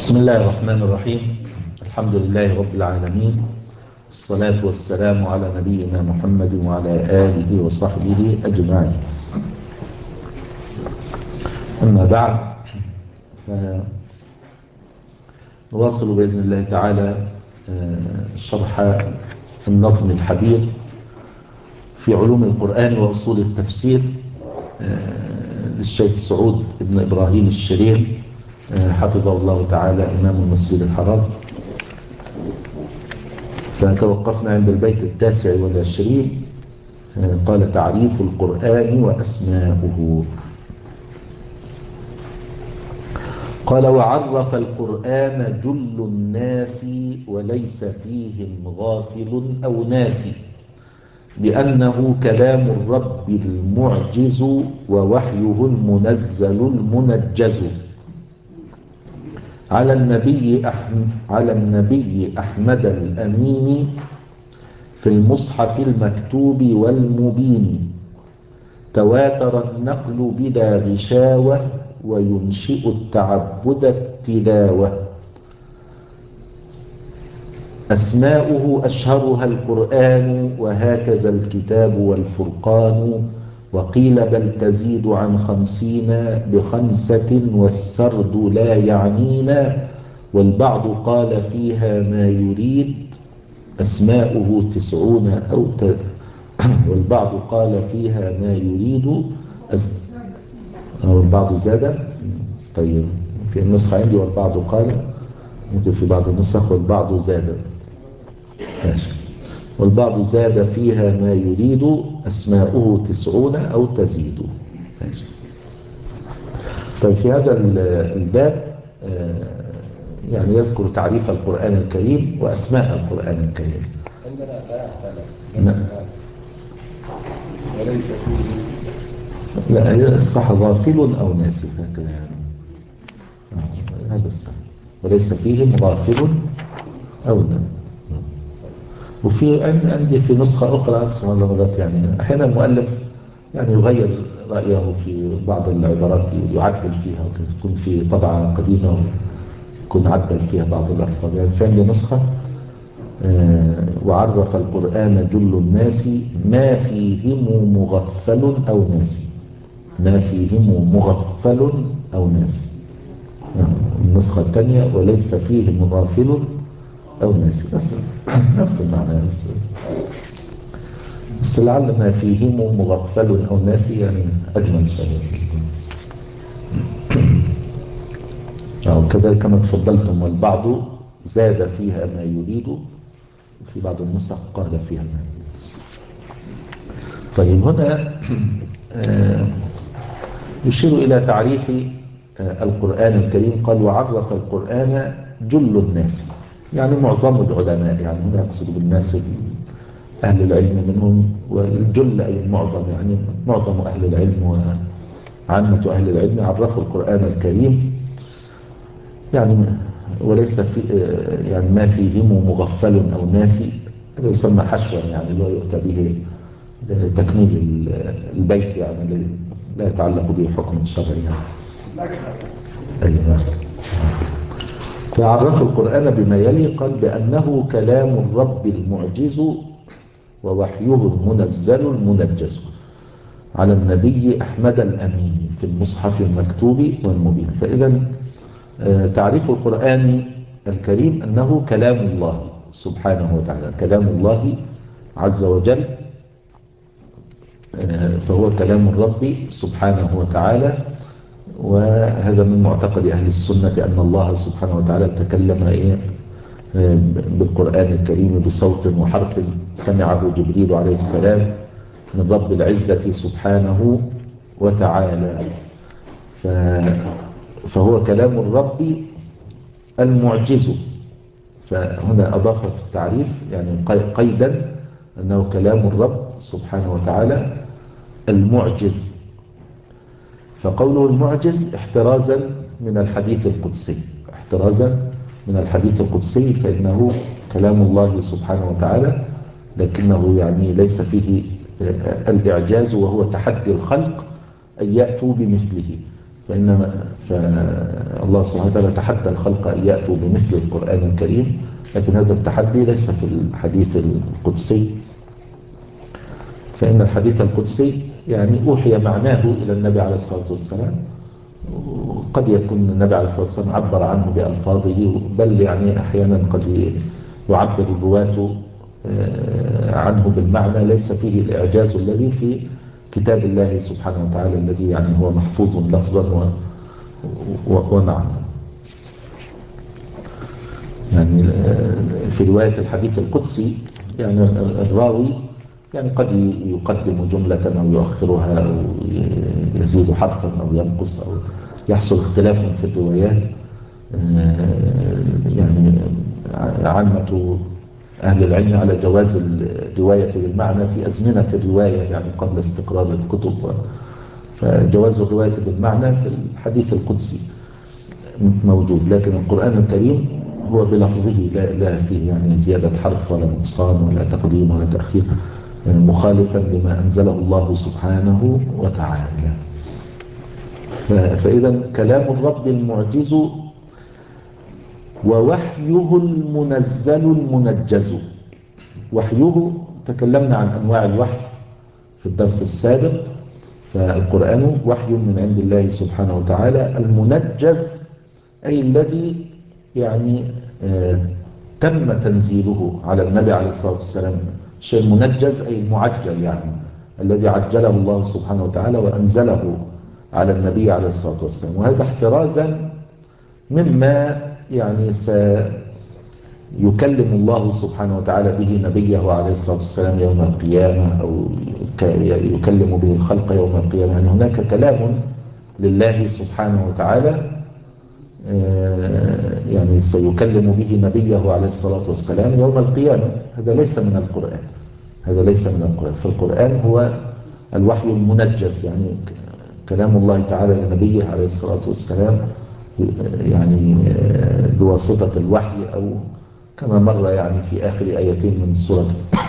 بسم الله الرحمن الرحيم. الحمد لله رب العالمين، الصلاة والسلام على نبينا محمد وعلى آله وصحبه أجمعين. أما بعد، فنواصل بإذن الله تعالى شرح النظم الحبير في علوم القرآن وأصول التفسير للشيخ سعود بن إبراهيم الشرير حفظه الله تعالى إمام المسجد الحرام. فتوقفنا عند البيت 29. قال: تعريف القرآن وأسماؤه. قال: وعرف القرآن جل الناس وليس فيهم غافل أو ناسي بأنه كلام الرب المعجز ووحيه المنزل المنجز على النبي أحمد الأمين في المصحف المكتوب والمبين تواتر النقل بلا غشاوة وينشئ التعبد التلاوة. أسماؤه أشهرها القرآن وهكذا الكتاب والفرقان وقيل بل تزيد عن 50 ب5 والسرد لا يعنينا والبعض قال فيها ما يريد أسماؤه 90 والبعض قال فيها ما يريد والبعض زاد. طيب، في النسخة عندي والبعض قال، ممكن في بعض النسخ والبعض زاد. ماشي. والبعض زاد فيها ما يريد أسماؤه 90 أو تزيد. ماشي. طيب، في هذا الباب يعني يذكر تعريف القرآن الكريم وأسماء القرآن الكريم. عندنا لا وليس فيه. لا، هي الصح غافل أو ناسي هكذا يعني. هذا الصح. وليس فيهم غافل أو ناسي. وفي عندي في نسخة أخرى سبحان الله يعني أحيانا المؤلف يعني يغير رأيه في بعض العبارات، يعدل فيها، تكون في طبعة قديمة ويكون عدل فيها بعض الألفاظ. يعني في عندي نسخة وعرف القرآن جل الناس ما فيهم مغفل أو ناسي. ما فيهم مغفل أو ناسي. النسخة الثانية وليس فيهم غافل أو ناسي. نفس المعنى، بس لعل ما فيهم مغفل أو ناسي يعني أجمل شيء. كذلك كما تفضلتم والبعض زاد فيها ما يريد وفي بعض النسخ قال فيها ما يريد. طيب، هنا يشير إلى تعريف القرآن الكريم. قال: وعرف القرآن جل الناس، يعني معظم العلماء، يعني هنا يقصد بالناس أهل العلم منهم، والجل أي المعظم، يعني معظم أهل العلم وعامة أهل العلم عرفوا القرآن الكريم يعني وليس في يعني ما فيهم مغفل أو ناسي. هذا يسمى حشوا، يعني اللي يؤتى به تكميل البيت، يعني لا يتعلق به حكم شرعي يعني. أيوة. فعرفوا القرآن بما يلي. قال: بأنه كلام الرب المعجز ووحيه المنزل المنجز على النبي أحمد الأمين في المصحف المكتوب والمبين. فإذا تعريف القرآن الكريم أنه كلام الله سبحانه وتعالى، كلام الله عز وجل، فهو كلام الرب سبحانه وتعالى. وهذا من معتقد أهل السنة أن الله سبحانه وتعالى تكلم بالقرآن الكريم بصوت وحرف سمعه جبريل عليه السلام من رب العزة سبحانه وتعالى. فهو كلام الرب المعجز. فهنا أضاف في التعريف يعني قيدا أنه كلام الرب سبحانه وتعالى المعجز. فقوله المعجز احترازا من الحديث القدسي، احترازا من الحديث القدسي، فإنه كلام الله سبحانه وتعالى لكنه يعني ليس فيه الإعجاز، وهو تحدي الخلق أن يأتوا بمثله. فالله سبحانه وتعالى تحدى الخلق أن يأتوا بمثل القرآن الكريم، لكن هذا التحدي ليس في الحديث القدسي، فإن الحديث القدسي يعني أوحي معناه إلى النبي عليه الصلاة والسلام، وقد يكون النبي عليه الصلاة والسلام عبر عنه بألفاظه، بل يعني أحيانا قد يعبر الرواة عنه بالمعنى، ليس فيه الإعجاز الذي في كتاب الله سبحانه وتعالى الذي يعني هو محفوظ لفظا ومعنى. يعني في رواية الحديث القدسي يعني الراوي يعني قد يقدم جملة أو يؤخرها أو يزيد حرفا أو ينقص أو يحصل اختلاف في الروايات. يعني عامة أهل العلم على جواز الرواية بالمعنى في أزمنة الرواية، يعني قبل استقرار الكتب، فجواز الرواية بالمعنى في الحديث القدسي موجود، لكن القرآن الكريم هو بلفظه لا فيه يعني زيادة حرف ولا نقصان ولا تقديم ولا تأخير، مخالفا لما أنزله الله سبحانه وتعالى. فإذا كلام الرب المعجز ووحيه المنزل المنجز. وحيه تكلمنا عن أنواع الوحي في الدرس السابق، فالقرآن وحي من عند الله سبحانه وتعالى. المنجز أي الذي يعني تم تنزيله على النبي عليه الصلاة والسلام. الشيء المنجز أي المعجل، يعني الذي عجله الله سبحانه وتعالى وأنزله على النبي عليه الصلاة والسلام، وهذا احترازا مما يعني سيكلم الله سبحانه وتعالى به نبيه عليه الصلاة والسلام يوم القيامة، أو يكلم به الخلق يوم القيامة. يعني هناك كلام لله سبحانه وتعالى يعني سيكلم به نبيه عليه الصلاة والسلام يوم القيامة. هذا ليس من القرآن، هذا ليس من القرآن. فالقرآن هو الوحي المنجز، يعني كلام الله تعالى لنبيه عليه الصلاة والسلام يعني بواسطة الوحي، أو كما مر يعني في آخر آيتين من سورة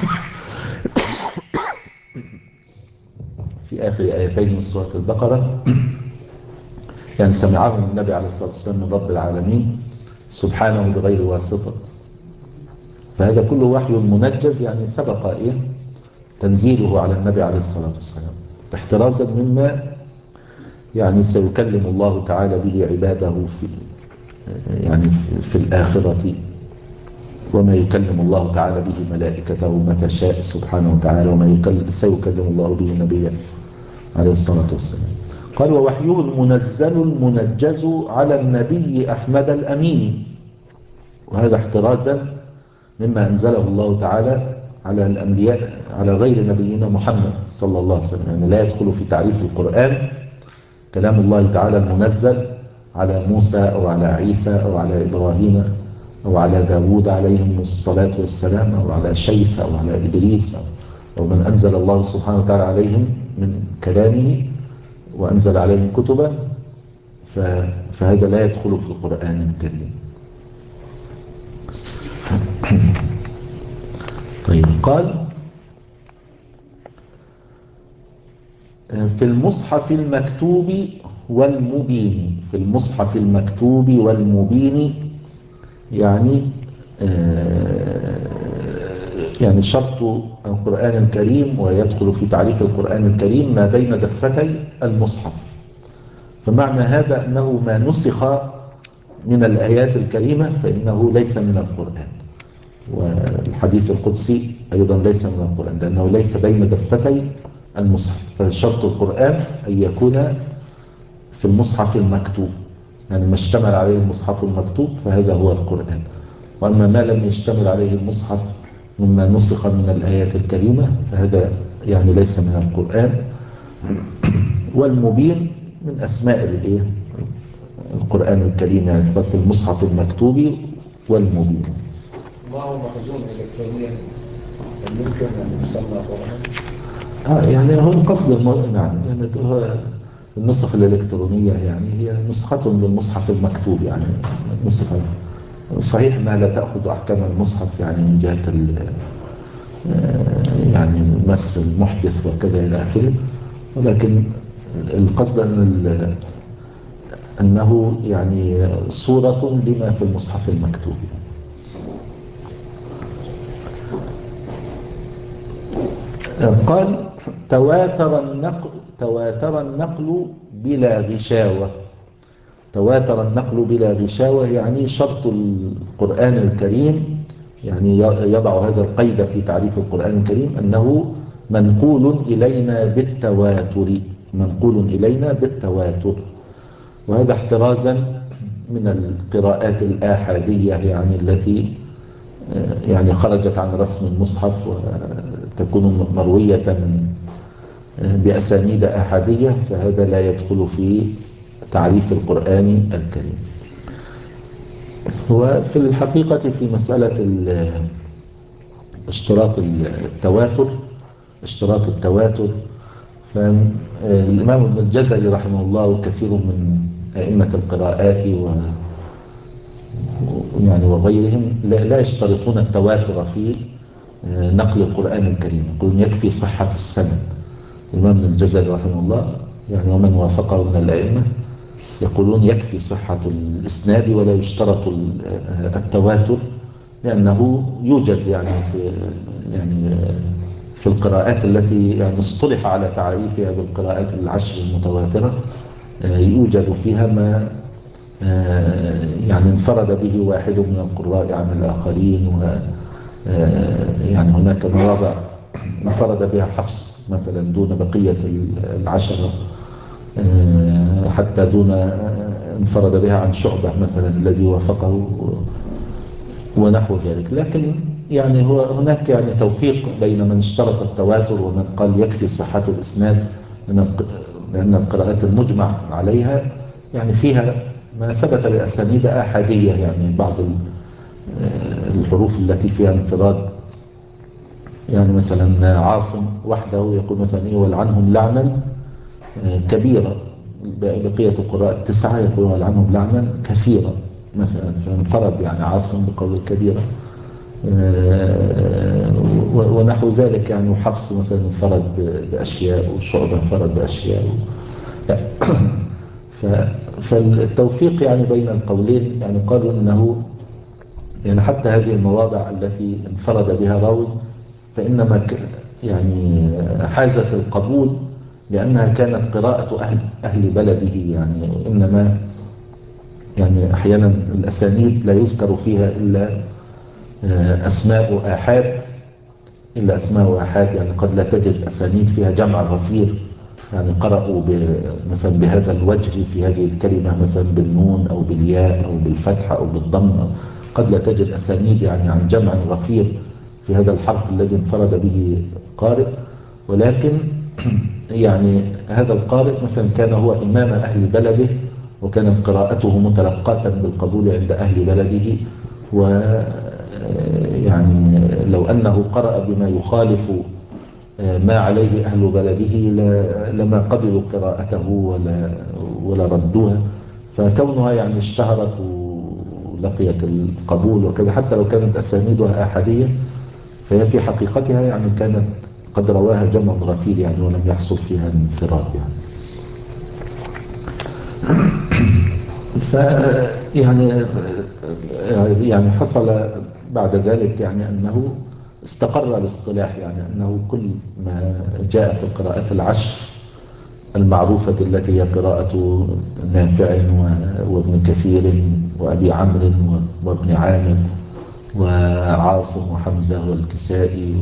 في آخر آيتين من سورة البقرة، يعني سمعهم النبي عليه الصلاة والسلام من رب العالمين سبحانه بغير واسطة. فهذا كله وحي منجز، يعني سبق تنزيله على النبي عليه الصلاة والسلام احترازا مما يعني سيكلم الله تعالى به عباده يعني في الآخرة، وما يكلم الله تعالى به ملائكته متى شاء سبحانه وتعالى، وما سيكلم الله به نبيه عليه الصلاة والسلام. قال ووحيه المنزل المنجز على النبي أحمد الأمين، وهذا احترازا مما أنزله الله تعالى على الأنبياء على غير نبينا محمد صلى الله عليه وسلم. يعني لا يدخل في تعريف القرآن كلام الله تعالى المنزل على موسى أو على عيسى أو على إبراهيم أو على داود عليهم الصلاة والسلام، أو على شيث أو على إدريس، أو من أنزل الله سبحانه وتعالى عليهم من كلامه وأنزل عليهم كتبا، فهذا لا يدخل في القرآن الكريم. طيب قال في المصحف المكتوب والمبين. في المصحف المكتوب والمبين يعني يعني شرط القرآن الكريم ويدخل في تعريف القرآن الكريم ما بين دفتي المصحف. فمعنى هذا أنه ما نسخ من الآيات الكريمة فإنه ليس من القرآن، والحديث القدسي أيضا ليس من القرآن لأنه ليس بين دفتي المصحف. فشرط القرآن أن يكون في المصحف المكتوب، يعني ما اشتمل عليه المصحف المكتوب فهذا هو القرآن. وأما ما لم يشتمل عليه المصحف مما نسخ من الآيات الكريمة فهذا يعني ليس من القرآن. والمبين من أسماء القرآن الكريم، يعني في المصحف المكتوب والمبين. ما هو مخزون إلكترونيا ممكن أن يسمى قرآن؟ يعني هو القصد نعم، يعني هو النسخ الإلكترونية يعني هي نسخة للمصحف المكتوب، يعني نسخة صحيح أنها لا تأخذ أحكام المصحف يعني من جهة يعني المس المحدث وكذا إلى آخره، ولكن القصد أن أنه يعني صورة لما في المصحف المكتوب. قال تواتر النقل بلا غشاوة. تواتر النقل بلا غشاوة يعني شرط القرآن الكريم، يعني يضع هذا القيد في تعريف القرآن الكريم أنه منقول إلينا بالتواتر، منقول إلينا بالتواتر. وهذا احترازا من القراءات الآحادية يعني التي يعني خرجت عن رسم المصحف وتكون مروية بأسانيد آحادية، فهذا لا يدخل في تعريف القرآن الكريم. وفي الحقيقة في مسألة اشتراط التواتر فالإمام ابن الجزري رحمه الله وكثير من أئمة القراءات يعني وغيرهم لا يشترطون التواتر في نقل القرآن الكريم، يقولون يكفي صحة السند. الإمام ابن الجزري رحمه الله يعني ومن وافقه من الأئمة يقولون يكفي صحة الإسناد ولا يشترط التواتر، لأنه يوجد يعني في القراءات التي يعني اصطلح على تعريفها بالقراءات العشر المتواترة يوجد فيها ما يعني انفرد به واحد من القراء عن الآخرين، يعني هناك مواضع انفرد بها حفص مثلا دون بقية العشرة، حتى دون انفرد بها عن شعبة مثلا الذي وافقه ونحو ذلك. لكن يعني هو هناك يعني توفيق بين من اشترط التواتر ومن قال يكفي صحة الإسناد، لأن القراءات المجمع عليها يعني فيها ما ثبت بأسانيد آحادية، يعني بعض الحروف التي فيها انفراد، يعني مثلا عاصم وحده يقول مثلا إيه ولعنهم لعنا كبيرة، بقية القراء التسعة يقولون ولعنهم لعنا كثيرة مثلا، فانفرد يعني عاصم بقول كبيرة ونحو ذلك. يعني وحفص مثلا انفرد بأشياء وشعبة انفرد بأشياء فالتوفيق يعني بين القولين، يعني قالوا إنه يعني حتى هذه المواضع التي انفرد بها راوي فإنما يعني حازت القبول لأنها كانت قراءة أهل بلده، يعني إنما يعني أحيانا الأسانيد لا يذكر فيها إلا أسماء آحاد، يعني قد لا تجد أسانيد فيها جمع غفير، يعني قرأوا مثلا بهذا الوجه في هذه الكلمة مثلا بالنون أو بالياء أو بالفتحة أو بالضم، قد لا تجد أسانيد يعني عن جمع غفير في هذا الحرف الذي انفرد به قارئ. ولكن يعني هذا القارئ مثلا كان هو إمام أهل بلده، وكانت قراءته متلقاة بالقبول عند أهل بلده، ويعني لو أنه قرأ بما يخالف ما عليه أهل بلده لما قبلوا قراءته ولا ردوها، فكونها يعني اشتهرت ولقيت القبول وكذا حتى لو كانت أسانيدها أحادية، فهي في حقيقتها يعني كانت قد رواها جمع غفير يعني ولم يحصل فيها انفراد يعني. يعني حصل بعد ذلك يعني أنه استقر الاصطلاح، يعني أنه كل ما جاء في القراءات العشر المعروفة التي هي قراءة نافع وابن كثير وأبي عمرو وابن عامر وعاصم وحمزة والكسائي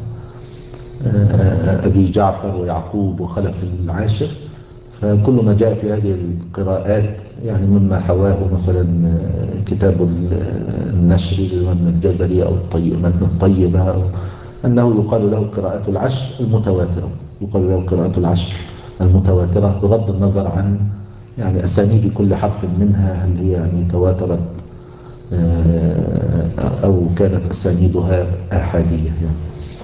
وأبي جعفر ويعقوب وخلف العاشر، فكل ما جاء في هذه القراءات يعني مما حواه مثلا كتاب النشر للإمام الجزري أو متن الطيبة أنه يقال له قراءة العشر المتواترة، يقال له قراءة العشر المتواترة بغض النظر عن يعني أسانيد كل حرف منها هل هي يعني تواترت أو كانت أسانيدها آحادية يعني.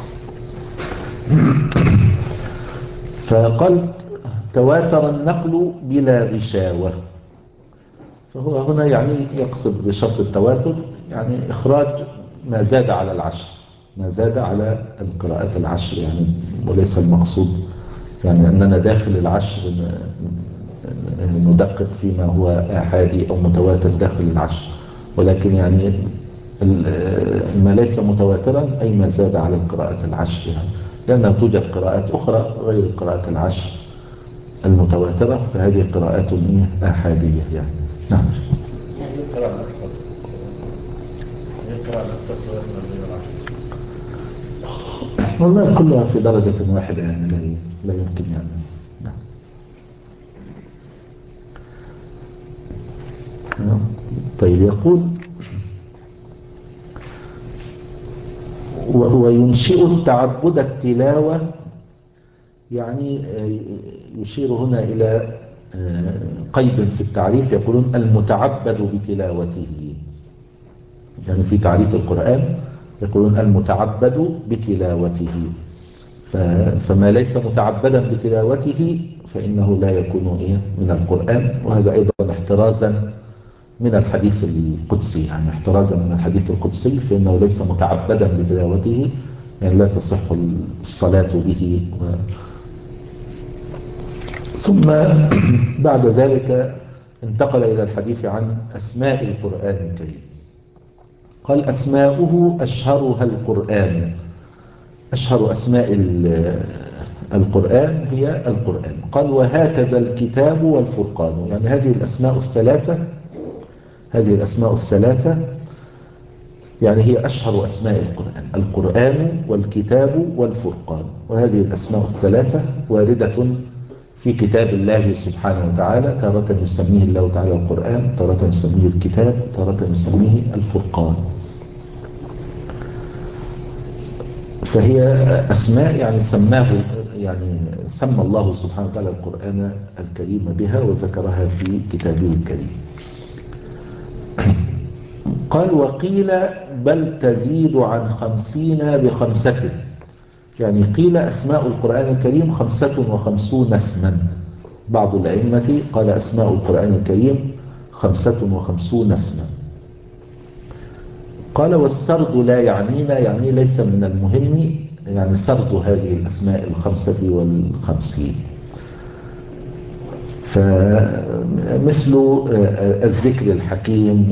فقال تواتر النقل بلا غشاوة، فهو هنا يعني يقصد بشرط التواتر يعني إخراج ما زاد على العشر، ما زاد على القراءات العشر يعني، وليس المقصود يعني أننا داخل العشر ندقق فيما هو آحادي أو متواتر داخل العشر، ولكن يعني ما ليس متواترا أي ما زاد على القراءة العشر، يعني لأنها توجد قراءات أخرى غير القراءة العشر المتواترة، فهذه قراءات آحادية يعني. نعم. يعني القراءة أكثر من العشر. والله كلها في درجة واحدة يعني لا يمكن يعني. نعم. طيب يقول وينشئ التعبد التلاوة، يعني يشير هنا إلى قيد في التعريف، يقولون المتعبد بتلاوته، يعني في تعريف القرآن يقولون المتعبد بتلاوته، فما ليس متعبدا بتلاوته فإنه لا يكون من القرآن، وهذا أيضا احترازا من الحديث القدسي، يعني احترازا من الحديث القدسي، فإنه ليس متعبدا بتلاوته، يعني لا تصح الصلاة به. ثم بعد ذلك انتقل إلى الحديث عن أسماء القرآن الكريم. قال أسماؤه أشهرها القرآن، أشهر أسماء القرآن هي القرآن. قال وهكذا الكتاب والفرقان، يعني هذه الأسماء الثلاثة يعني هي أشهر أسماء القرآن، القرآن والكتاب والفرقان، وهذه الأسماء الثلاثة واردة في كتاب الله سبحانه وتعالى، تارة يسميه الله تعالى القرآن، تارة يسميه الكتاب، تارة يسميه الفرقان. فهي أسماء يعني سمى الله سبحانه وتعالى القرآن الكريم بها وذكرها في كتابه الكريم. قال وقيل بل تزيد عن 50 ب5، يعني قيل أسماء القرآن الكريم 55 اسما، بعض الأئمة قال أسماء القرآن الكريم 55 اسما. قال والسرد لا يعنينا، يعني ليس من المهم يعني سرد هذه الأسماء 55، فمثل الذكر الحكيم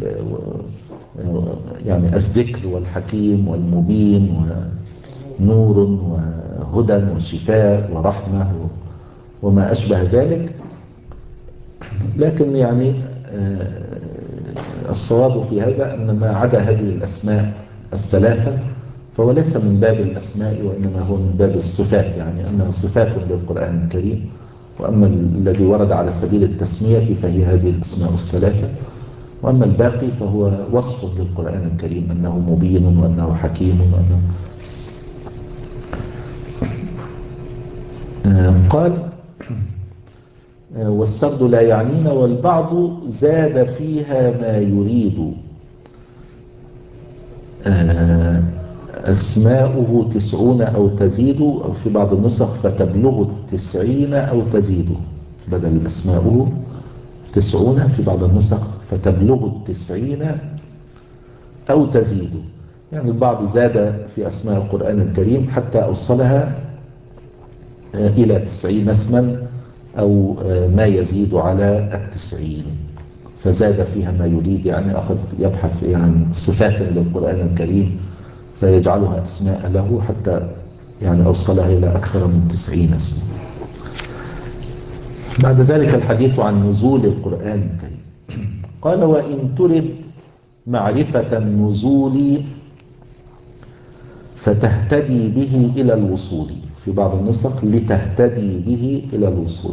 يعني الذكر والحكيم والمبين ونور وهدى وشفاء ورحمة وما أشبه ذلك. لكن يعني الصواب في هذا أن ما عدا هذه الأسماء الثلاثة فهو ليس من باب الأسماء، وإنما هو من باب الصفات، يعني أنها صفات للقرآن الكريم، وأما الذي ورد على سبيل التسمية فهي هذه الأسماء الثلاثة، وأما الباقي فهو وصف للقرآن الكريم أنه مبين وأنه حكيم وأنه قال والسرد لا يعنينا، والبعض زاد فيها ما يريد، أسماؤه 90 أو تزيد، أو في بعض النسخ فتبلغ 90 أو تزيد، بدل أسماؤه 90 في بعض النسخ فتبلغ 90 أو تزيد، يعني البعض زاد في أسماء القرآن الكريم حتى أوصلها إلى 90 اسما أو ما يزيد على 90، فزاد فيها ما يريد، يعني يبحث عن صفات للقرآن الكريم فيجعلها أسماء له حتى يعني أوصلها إلى أكثر من 90 اسما. بعد ذلك الحديث عن نزول القرآن الكريم. قال وإن ترد معرفة النزول فتهتدي به إلى الوصول، في بعض النسخ لتهتدي به إلى الوصول،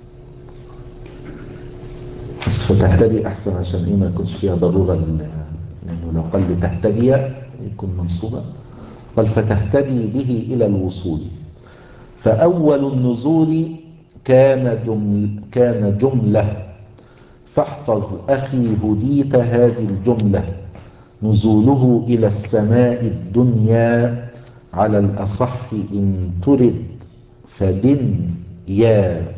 بس فتهتدي أحسن عشان ما يكونش فيها ضرورة، لأنه لو قال لتهتدي يكون منصوبة. قال فتهتدي به إلى الوصول. فأول النزول كان جملة، فاحفظ أخي هديت هذه الجملة، نزوله إلى السماء الدنيا على الأصح إن ترد، فدن يا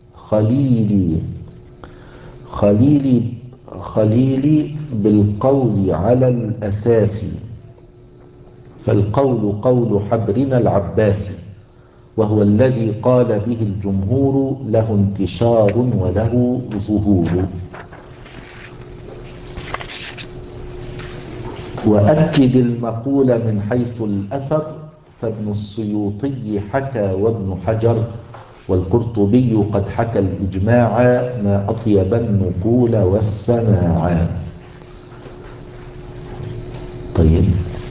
خليلي بالقول على الأساس، فالقول قول حبرنا العباس، وهو الذي قال به الجمهور له انتشار وله ظهور. وأكد المقول من حيث الأثر فابن السيوطي حكى وابن حجر والقرطبي قد حكى الإجماع ما أطيب النقول والسماع. طيب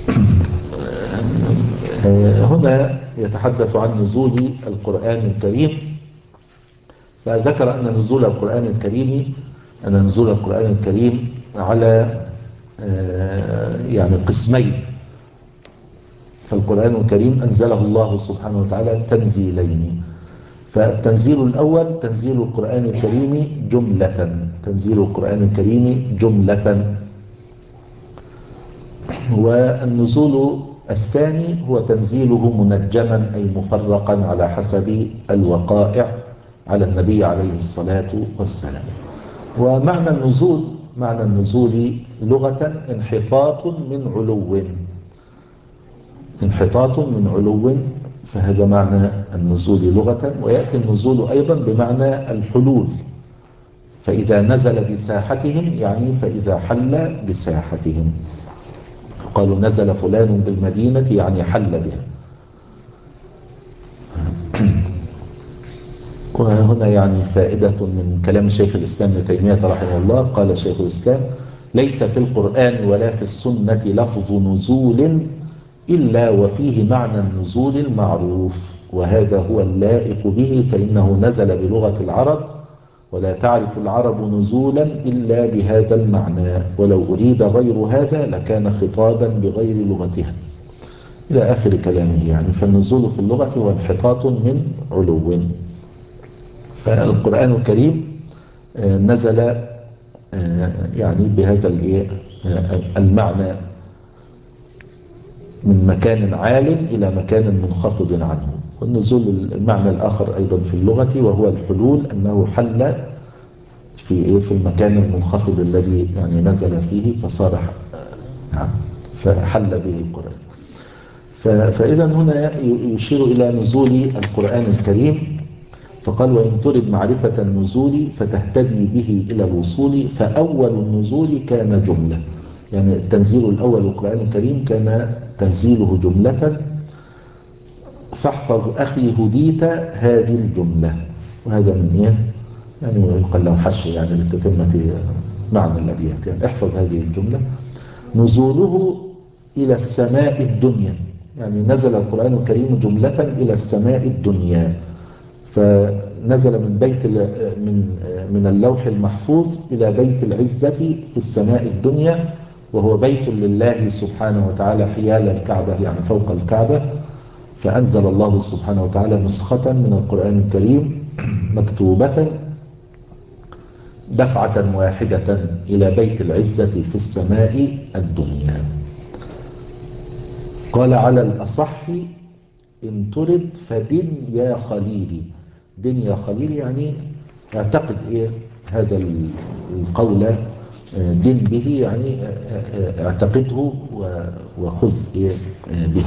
هنا يتحدث عن نزول القرآن الكريم، فذكر أن نزول القرآن الكريم على يعني قسمين. فالقرآن الكريم أنزله الله سبحانه وتعالى تنزيلين. فالتنزيل الأول تنزيل القرآن الكريم جملة، والنزول الثاني هو تنزيله منجما أي مفرقا على حسب الوقائع على النبي عليه الصلاة والسلام. ومعنى النزول لغة انحطاط من علو، فهذا معنى النزول لغة. ويأتي النزول أيضا بمعنى الحلول، فإذا نزل بساحتهم يعني فإذا حل بساحتهم. قالوا نزل فلان بالمدينة يعني حل بها. وهنا يعني فائدة من كلام شيخ الإسلام ابن تيمية رحمه الله. قال شيخ الإسلام: ليس في القرآن ولا في السنة لفظ نزول إلا وفيه معنى النزول المعروف، وهذا هو اللائق به، فإنه نزل بلغة العرب، ولا تعرف العرب نزولا إلا بهذا المعنى، ولو أريد غير هذا لكان خطابا بغير لغتها، إلى آخر كلامه. يعني فالنزول في اللغة هو انحطاط من علو. فالقرآن الكريم نزل يعني بهذا المعنى من مكان عال إلى مكان منخفض عنه. والنزول المعنى الآخر أيضا في اللغة وهو الحلول، أنه حل في المكان المنخفض الذي يعني نزل فيه فصار فحل به القرآن. فإذا هنا يشير إلى نزول القرآن الكريم، فقال: وإن ترد معرفة النزول فتهتدي به إلى الوصول، فأول النزول كان جملة. يعني التنزيل الأول للقرآن الكريم كان تنزيله جملة، فاحفظ أخي هديت هذه الجملة. وهذا من يعني يقال له حشو يعني لتتمة معنى الأبيات. يعني احفظ هذه الجملة. نزوله إلى السماء الدنيا، يعني نزل القرآن الكريم جملة إلى السماء الدنيا، فنزل من اللوح المحفوظ إلى بيت العزة في السماء الدنيا، وهو بيت لله سبحانه وتعالى حيال الكعبة يعني فوق الكعبة. فأنزل الله سبحانه وتعالى نسخة من القرآن الكريم مكتوبة دفعة واحدة إلى بيت العزة في السماء الدنيا. قال: على الأصح إن ترد فدن يا خليلي. دن يا خليلي يعني اعتقد هذا القول، دن به يعني اعتقده وخذ به.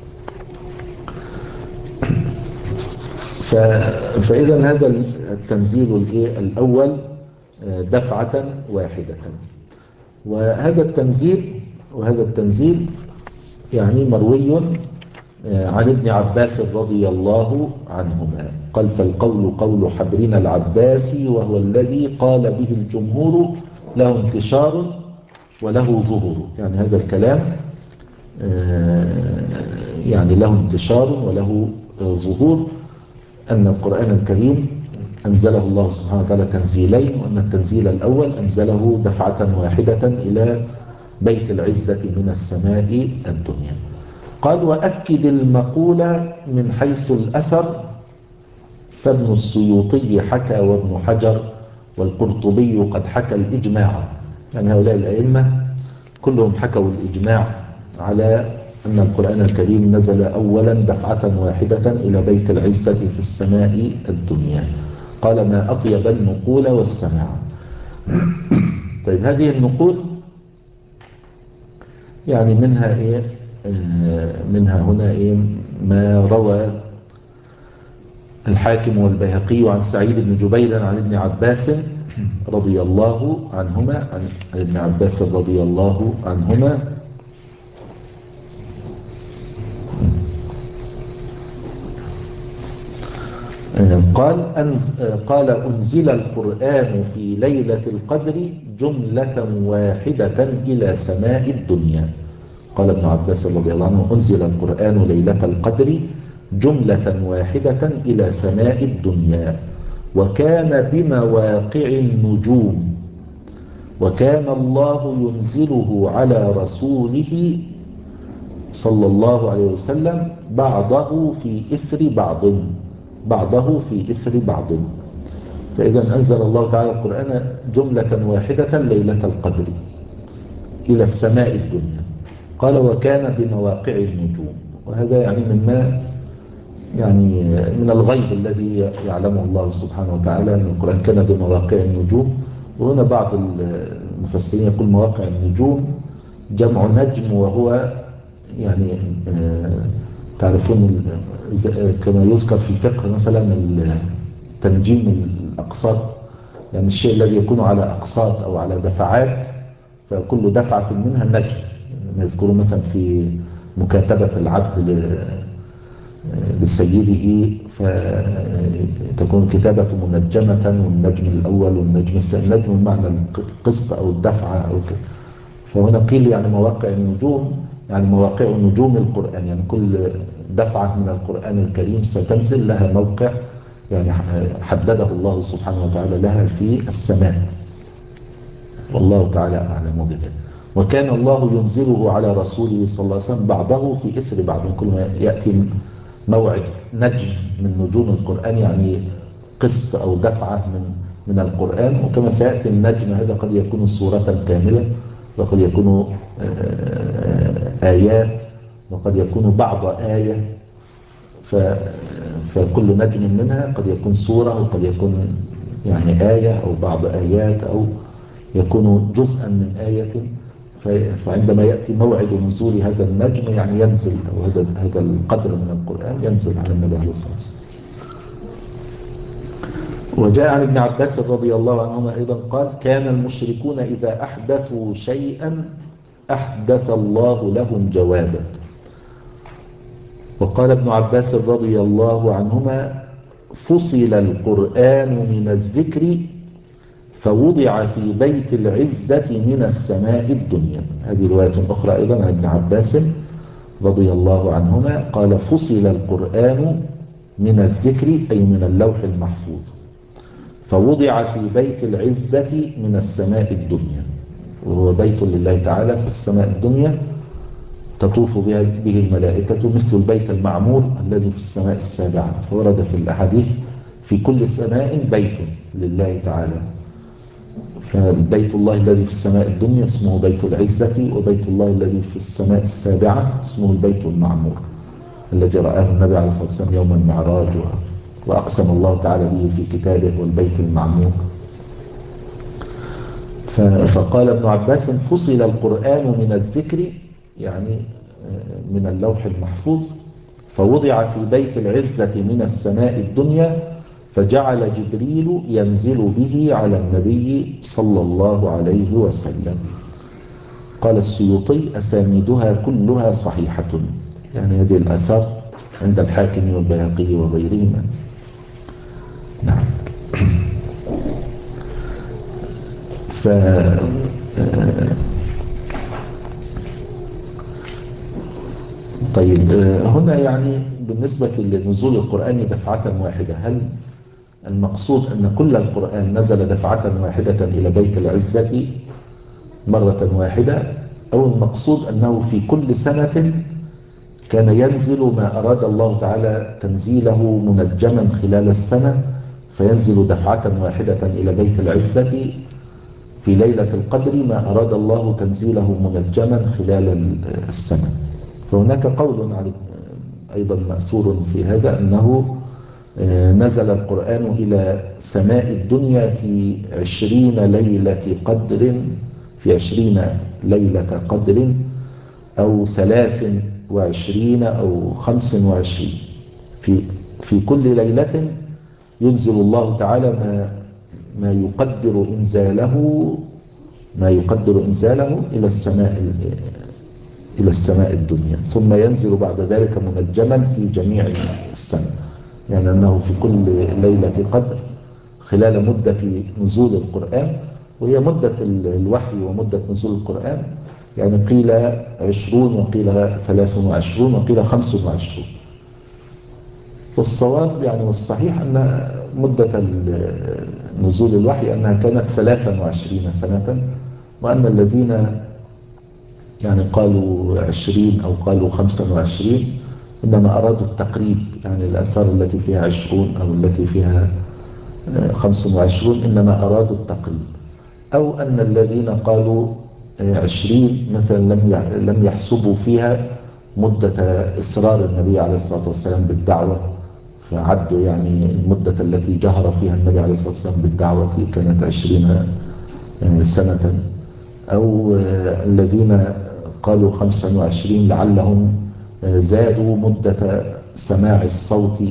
فإذا هذا التنزيل الأول دفعة واحدة. وهذا التنزيل يعني مروي عن ابن عباس رضي الله عنهما قال: فالقول قول حبرنا العباسي، وهو الذي قال به الجمهور له انتشار وله ظهور. يعني هذا الكلام يعني له انتشار وله ظهور، أن القرآن الكريم أنزله الله سبحانه وتعالى تنزيلين، وأن التنزيل الأول أنزله دفعة واحدة إلى بيت العزة من السماء الدنيا. قال: وأكد المقول من حيث الأثر فابن السيوطي حكى وابن حجر والقرطبي قد حكى الإجماع. يعني هؤلاء الأئمة كلهم حكوا الإجماع على أن القرآن الكريم نزل أولا دفعة واحدة إلى بيت العزة في السماء الدنيا. قال: ما أطيب النقول والسماع. طيب هذه النقول يعني منها هنا ما روى الحاكم والبيهقي عن سعيد بن جبير عن ابن عباس رضي الله عنهما، عن ابن عباس رضي الله عنهما قال أنزل القرآن في ليلة القدر جملة واحدة إلى سماء الدنيا. قال ابن عباس رضي الله عنه أنزل القرآن ليلة القدر جملة واحدة إلى سماء الدنيا، وكان بمواقع النجوم، وكان الله ينزله على رسوله صلى الله عليه وسلم بعضه في إثر بعض. فإذا أنزل الله تعالى القرآن جملة واحدة ليلة القدر إلى السماء الدنيا. قال وكان بمواقع النجوم، وهذا يعني من الغيب الذي يعلمه الله سبحانه وتعالى، أن القرآن كان بمواقع النجوم. وهنا بعض المفسرين يقول مواقع النجوم جمع نجم، وهو تعرفون كما يذكر في الفقه مثلا تنجيم الأقساط، يعني الشيء الذي يكون على أقساط أو على دفعات، فكل دفعة منها نجم. يذكرون مثلا في مكاتبة العبد لسيده، فتكون كتابة منجمة، والنجم الأول والنجم الثاني، النجم بمعنى القسط أو الدفعة أو كده. فهنا قيل مواقع النجوم، مواقع نجوم القرآن، كل دفعة من القرآن الكريم ستنزل لها موقع حدده الله سبحانه وتعالى لها في السماء، والله تعالى أعلم بذلك. وكان الله ينزله على رسوله صلى الله عليه وسلم بعضه في إثر بعض، كل ما يأتي موعد نجم من نجوم القرآن قسط أو دفعة من القرآن. وكما سيأتي النجم هذا قد يكون سورة كاملة، وقد يكون آيات، وقد يكون بعض آية، فكل نجم منها قد يكون سورة، وقد يكون آية أو بعض آيات، أو يكون جزءا من آية. فعندما يأتي موعد نزول هذا النجم ينزل، أو هذا القدر من القرآن ينزل على النبي عليه الصلاة والسلام. وجاء عن ابن عباس رضي الله عنهما أيضا قال كان المشركون إذا أحدثوا شيئا أحدث الله لهم جوابا. وقال ابن عباس رضي الله عنهما فصل القرآن من الذكر فوضع في بيت العزة من السماء الدنيا. هذه رواية أخرى أيضا عن ابن عباس رضي الله عنهما قال فصل القرآن من الذكر أي من اللوح المحفوظ، فوضع في بيت العزة من السماء الدنيا، وهو بيت لله تعالى في السماء الدنيا تطوف به الملائكة، مثل البيت المعمور الذي في السماء السابعة. فورد في الأحاديث في كل سماء بيت لله تعالى، فبيت الله الذي في السماء الدنيا اسمه بيت العزة، وبيت الله الذي في السماء السابعة اسمه البيت المعمور الذي رآه النبي عليه الصلاة والسلام يوم المعراج، وأقسم الله تعالى به في كتابه والبيت المعمور. فقال ابن عباس فصل القرآن من الذكر من اللوح المحفوظ، فوضع في بيت العزة من السماء الدنيا، فجعل جبريل ينزل به على النبي صلى الله عليه وسلم. قال السيوطي أسانيدها كلها صحيحة، هذه الآثار عند الحاكم والبيهقي وغيرهما. نعم. طيب هنا بالنسبة لنزول القرآن دفعة واحدة، هل المقصود أن كل القرآن نزل دفعة واحدة إلى بيت العزة مرة واحدة، أو المقصود أنه في كل سنة كان ينزل ما أراد الله تعالى تنزيله منجما خلال السنة، فينزل دفعة واحدة إلى بيت العزة في ليلة القدر ما أراد الله تنزيله منجما خلال السنة. فهناك قول أيضا مأثور في هذا أنه نزل القرآن إلى سماء الدنيا في 20 ليلة قدر، في 20 ليلة قدر أو 23 أو 25 في كل ليلة ينزل الله تعالى ما يقدر إنزاله إلى السماء الدنيا، ثم ينزل بعد ذلك منجما في جميع السنة. يعني أنه في كل ليلة قدر خلال مدة نزول القرآن، وهي مدة الوحي ومدة نزول القرآن يعني قيل 20 وقيل 23 وقيل 25. والصواب يعني والصحيح أن مدة نزول الوحي أنها كانت 23 سنة، وأن الذين يعني قالوا 20 أو قالوا 25 إنما أرادوا التقريب، يعني الآثار التي فيها 20 أو التي فيها 25 إنما أرادوا التقريب، أو أن الذين قالوا 20 مثلا لم يحسبوا فيها مدة إصرار النبي عليه الصلاة والسلام بالدعوة، فعدوا يعني المدة التي جهر فيها النبي عليه الصلاة والسلام بالدعوة كانت 20 سنة، أو الذين قالوا 25 لعلهم زادوا مدة سماع الصوت،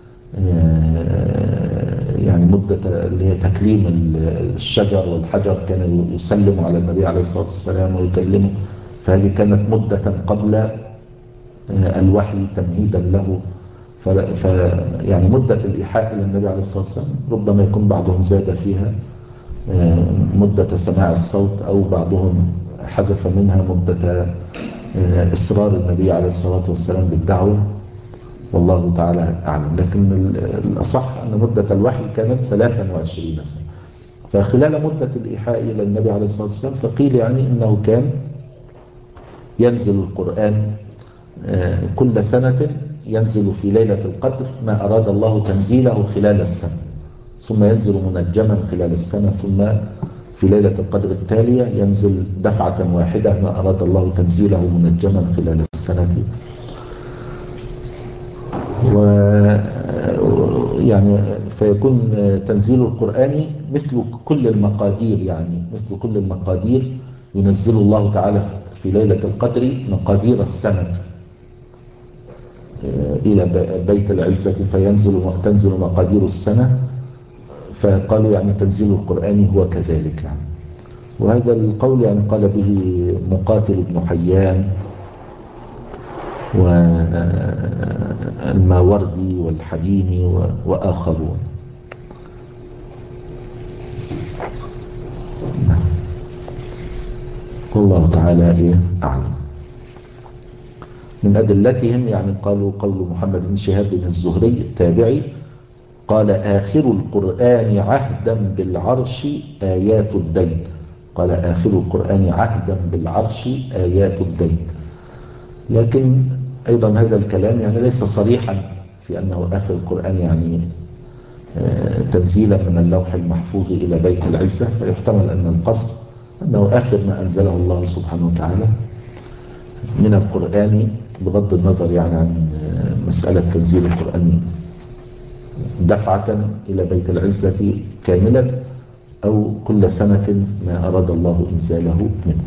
يعني مدة اللي هي تكليم الشجر والحجر، كانوا يسلموا على النبي عليه الصلاة والسلام ويكلموا، فهذه كانت مدة قبل الوحي تمهيدا له. يعني مدة الإيحاء إلى النبي عليه الصلاة والسلام ربما يكون بعضهم زاد فيها مدة سماع الصوت، أو بعضهم حذف منها مدة إصرار النبي عليه الصلاة والسلام بالدعوة، والله تعالى أعلم. لكن الأصح أن مدة الوحي كانت 23 سنة. فخلال مدة الإيحاء إلى النبي عليه الصلاة والسلام فقيل يعني إنه كان ينزل القرآن كل سنة، ينزل في ليلة القدر ما أراد الله تنزيله خلال السنة، ثم ينزل منجما خلال السنة، ثم في ليلة القدر التالية ينزل دفعة واحدة ما أراد الله تنزيله منجما خلال السنة. يعني فيكون تنزيل القرآن مثل كل المقادير، يعني مثل كل المقادير ينزل الله تعالى في ليلة القدر مقادير السنة إلى بيت العزة، تنزل مقادير السنة، فقالوا يعني تنزيل القرآن هو كذلك يعني. وهذا القول يعني قال به مقاتل بن حيان والماوردي والحديمي وآخرون. والله تعالى أعلم. من أدلتهم يعني قالوا قول محمد بن شهاب بن الزهري التابعي قال آخر القرآن عهدا بالعرش آيات الدين. قال آخر القرآن عهدا بالعرش آيات الدين. لكن أيضا هذا الكلام يعني ليس صريحا في أنه آخر القرآن يعني تنزيلا من اللوح المحفوظ إلى بيت العزة، فيحتمل أن القصد أنه آخر ما أنزله الله سبحانه وتعالى من القرآن، بغض النظر يعني عن مسألة تنزيل القرآن دفعة إلى بيت العزة كاملا أو كل سنة ما أراد الله إنزاله منه.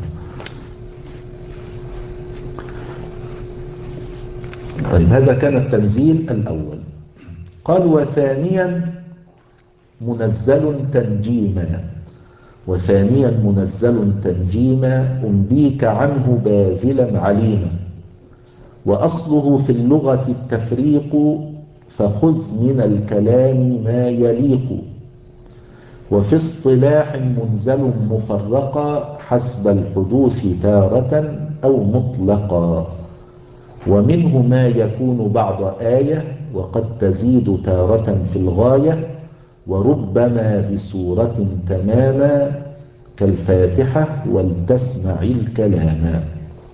طيب هذا كان التنزيل الأول. قال وثانيا منزل تنجيما. وثانيا منزل تنجيما أنبيك عنه باذلا عليما. وأصله في اللغة التفريق فخذ من الكلام ما يليق. وفي اصطلاح منزل مفرقا حسب الحدوث تارة أو مطلقا. ومنه ما يكون بعض آية وقد تزيد تارة في الغاية وربما بسورة تماما كالفاتحة ولتسمع الكلام.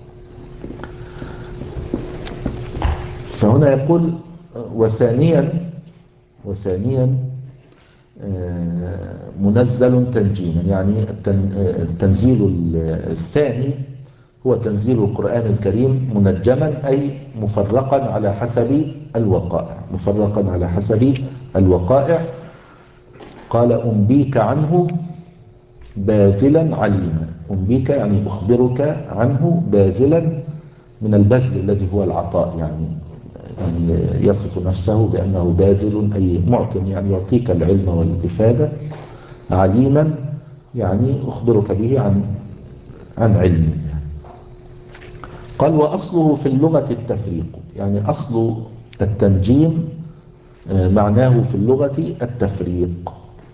فهنا يقول وثانيا منزل تنجيما، يعني التنزيل الثاني هو تنزيل القرآن الكريم منجما أي مفرقا على حسب الوقائع. قال أنبيك عنه باذلا عليما. أنبيك يعني أخبرك عنه باذلا من البذل الذي هو العطاء، يعني يعني يصف نفسه بأنه باذل أي معط، يعني يعطيك العلم والإفادة. عليما يعني أخبرك به عن علم يعني. قال وأصله في اللغة التفريق، يعني أصل التنجيم معناه في اللغة التفريق.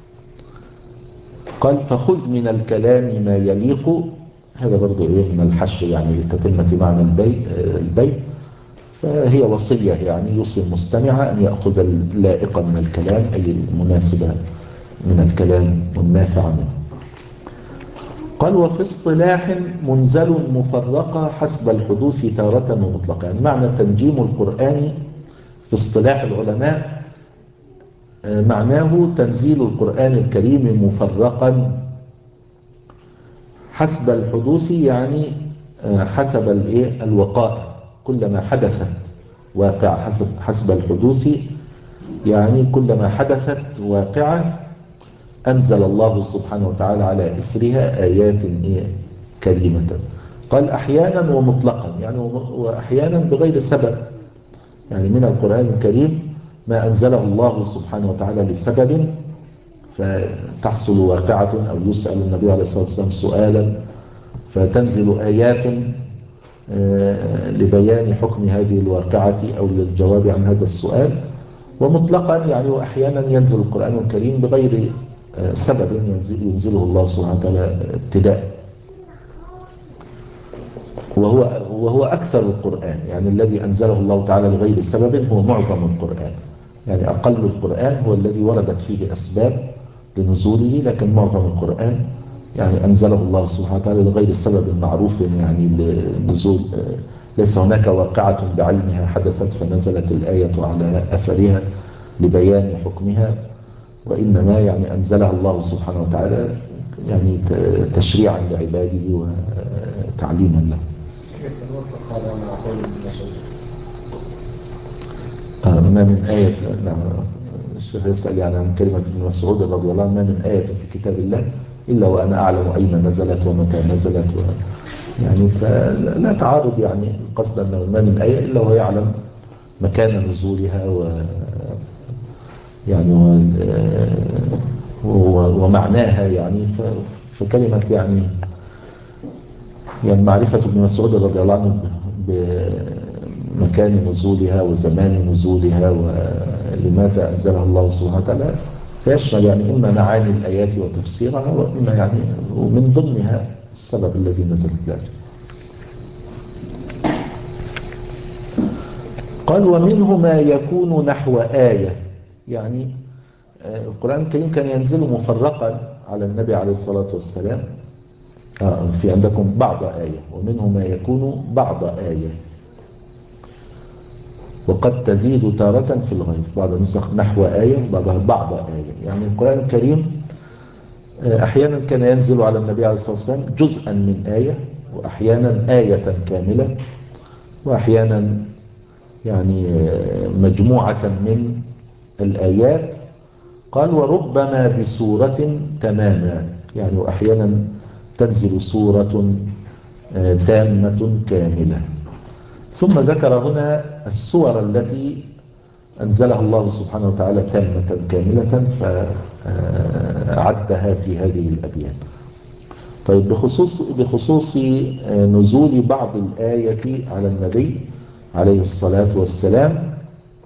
قال فخذ من الكلام ما يليق، هذا برضو من الحشر يعني لتتمة معنى البيت، فهي وصية يعني يوصي المستمع أن يأخذ اللائق من الكلام أي المناسبة من الكلام والنافع منه. قال وفي اصطلاح منزل مفرقة حسب الحدوث تارة ومطلقة، يعني معنى تنجيم القرآن في اصطلاح العلماء معناه تنزيل القرآن الكريم مفرقا حسب الحدوث، يعني حسب الوقائع، كلما حدثت واقع حسب الحدوث، يعني كلما حدثت واقعة أنزل الله سبحانه وتعالى على إثرها آيات كريمة. قال أحيانا ومطلقا، يعني وأحيانا بغير سبب، يعني من القرآن الكريم ما أنزله الله سبحانه وتعالى لسبب فتحصل واقعة، أو يسأل النبي عليه الصلاة والسلام سؤالا فتنزل آيات لبيان حكم هذه الواقعة أو للجواب عن هذا السؤال. ومطلقا يعني وأحيانا ينزل القرآن الكريم بغير سبب ينزله الله سبحانه وتعالى ابتداء، وهو أكثر القرآن، يعني الذي أنزله الله تعالى لغير سبب هو معظم القرآن، يعني أقل القرآن هو الذي وردت فيه أسباب لنزوله، لكن معظم القرآن يعني أنزله الله سبحانه وتعالى لغير سبب معروف، يعني لنزول ليس هناك واقعة بعينها حدثت فنزلت الآية على أثرها لبيان حكمها، وإنما يعني أنزلها الله سبحانه وتعالى يعني تشريعا لعباده وتعليما له. ما من آية، نعم الشيخ يسأل يعني عن كلمة ابن مسعود رضي الله عنه، ما من آية في كتاب الله إلا وأنا أعلم أين نزلت ومتى نزلت يعني فلا تعارض، يعني القصد أنه ما من آية إلا وهو يعلم مكان نزولها يعني ومعناها، يعني فكلمة يعني معرفة ابن مسعود رضي الله عنه بمكان نزولها وزمان نزولها ولماذا أنزلها الله سبحانه وتعالى، فيشمل يعني إما معاني الآيات وتفسيرها، وإما يعني ومن ضمنها السبب الذي نزلت له. قال ومنه ما يكون نحو آية، يعني القرآن الكريم كان ينزل مفرقا على النبي عليه الصلاة والسلام، في عندكم بعض آية، ومنه ما يكون بعض آية، وقد تزيد تارة في الغير، بعض النسخ نحو آية وبعضها بعض آية، يعني القرآن الكريم أحيانا كان ينزل على النبي عليه الصلاة والسلام جزءا من آية، وأحيانا آية كاملة، وأحيانا يعني مجموعة من الآيات. قال وربما بسورة تماما، يعني وأحيانا تنزل سورة تامة كاملة. ثم ذكر هنا السور التي أنزلها الله سبحانه وتعالى تامة كاملة فعدها في هذه الأبيات. طيب بخصوص نزول بعض الآية على النبي عليه الصلاة والسلام،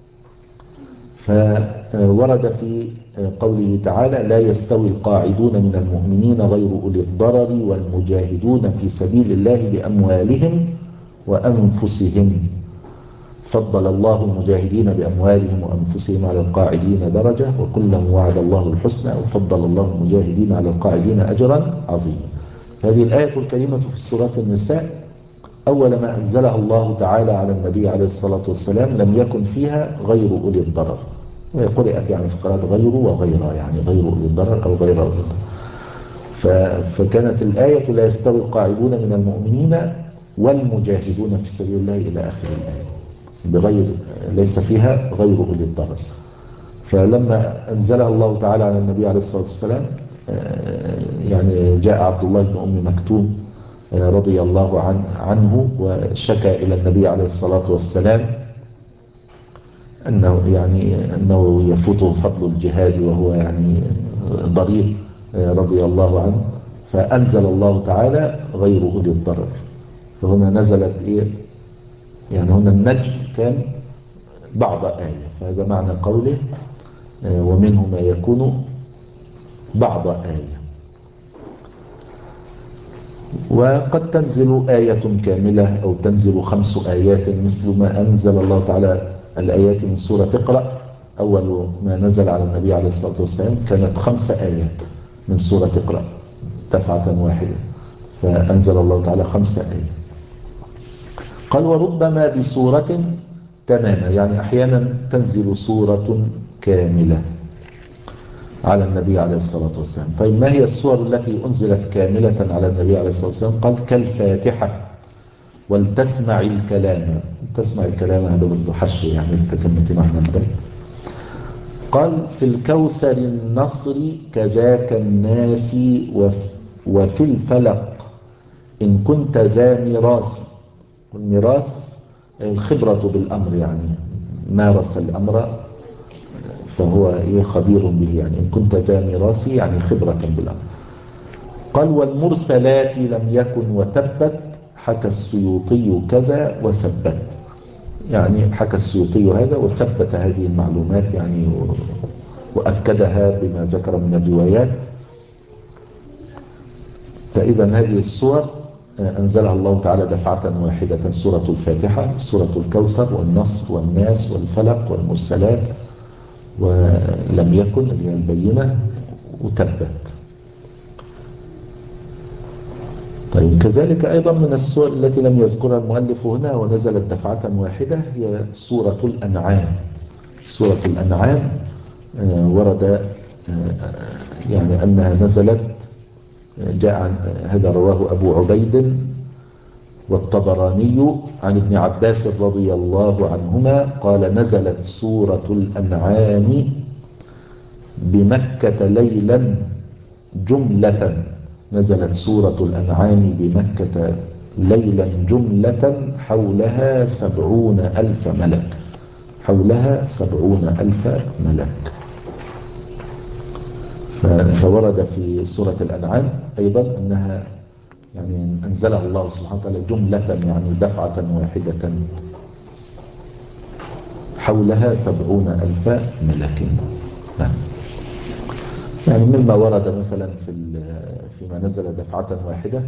فورد في قوله تعالى لا يستوي القاعدون من المؤمنين غير أولي الضرر والمجاهدون في سبيل الله بأموالهم وأنفسهم، فضل الله المجاهدين بأموالهم وأنفسهم على القاعدين درجة وكلا وعد الله الحسنى وفضل الله المجاهدين على القاعدين أجرا عظيما. هذه الآية الكريمة في سورة النساء أول ما أنزلها الله تعالى على النبي عليه الصلاة والسلام لم يكن فيها غير أولي الضرر، وقرأت يعني في قراءة غير وغيرها، يعني غير أولي الضرر أو غير أولي الضرر. فكانت الآية لا يستوي القاعدون من المؤمنين والمجاهدون في سبيل الله إلى آخر الآية، ليس فيها غير أولي الضرر. فلما أنزلها الله تعالى على النبي عليه الصلاة والسلام يعني جاء عبد الله بن أم مكتوم رضي الله عنه وشكى إلى النبي عليه الصلاة والسلام أنه يفوته فضل الجهاد وهو يعني ضرير رضي الله عنه، فأنزل الله تعالى غير أولي الضرر. فهنا نزلت يعني هنا النجم كان بعض آية، فهذا معنى قوله ومنه ما يكون بعض آية. وقد تنزل آية كاملة أو تنزل 5 آيات، مثل ما أنزل الله تعالى الآيات من سورة اقرأ. أول ما نزل على النبي عليه الصلاة والسلام كانت 5 آيات من سورة اقرأ دفعة واحدة، فأنزل الله تعالى 5 آيات. قال وربما بسورة تماما، يعني أحيانا تنزل سورة كاملة على النبي عليه الصلاة والسلام. طيب ما هي السور التي أنزلت كاملة على النبي عليه الصلاة والسلام؟ قال كالفاتحة ولتسمع الكلام. تسمع الكلام هذا برضو حشر يعني لتتمة معنى البيت. قال في الكوثر النصر كذاك الناس وفي الفلق إن كنت ذا ميراث. والميراث الخبرة بالأمر، يعني مارس الأمر فهو خبير به، يعني إن كنت ذا ميراث يعني خبرة بالأمر. قال والمرسلات لم يكن وتبت حكى السيوطي كذا وثبت، يعني حكى السيوطي هذا وثبت هذه المعلومات يعني وأكدها بما ذكر من الروايات. فإذا هذه السور أنزلها الله تعالى دفعة واحدة: سورة الفاتحة، سورة الكوثر، والنصر، والناس، والفلق، والمرسلات، ولم يكن اللي هي البينة، وتبت. طيب كذلك أيضا من السور التي لم يذكرها المؤلف هنا ونزلت دفعة واحدة هي سورة الأنعام. سورة الأنعام ورد يعني أنها نزلت، جاء عن هذا رواه أبو عبيد والطبراني عن ابن عباس رضي الله عنهما قال نزلت سورة الأنعام بمكة ليلا جملة. نزلت سورة الأنعام بمكة ليلا جملة حولها 70,000 ملك. حولها 70,000 ملك. فورد في سورة الأنعام أيضا أنها يعني أنزلها الله سبحانه وتعالى جملة، يعني دفعة واحدة حولها 70,000 ملك. نعم. يعني مما ورد مثلا فيما نزل دفعة واحدة،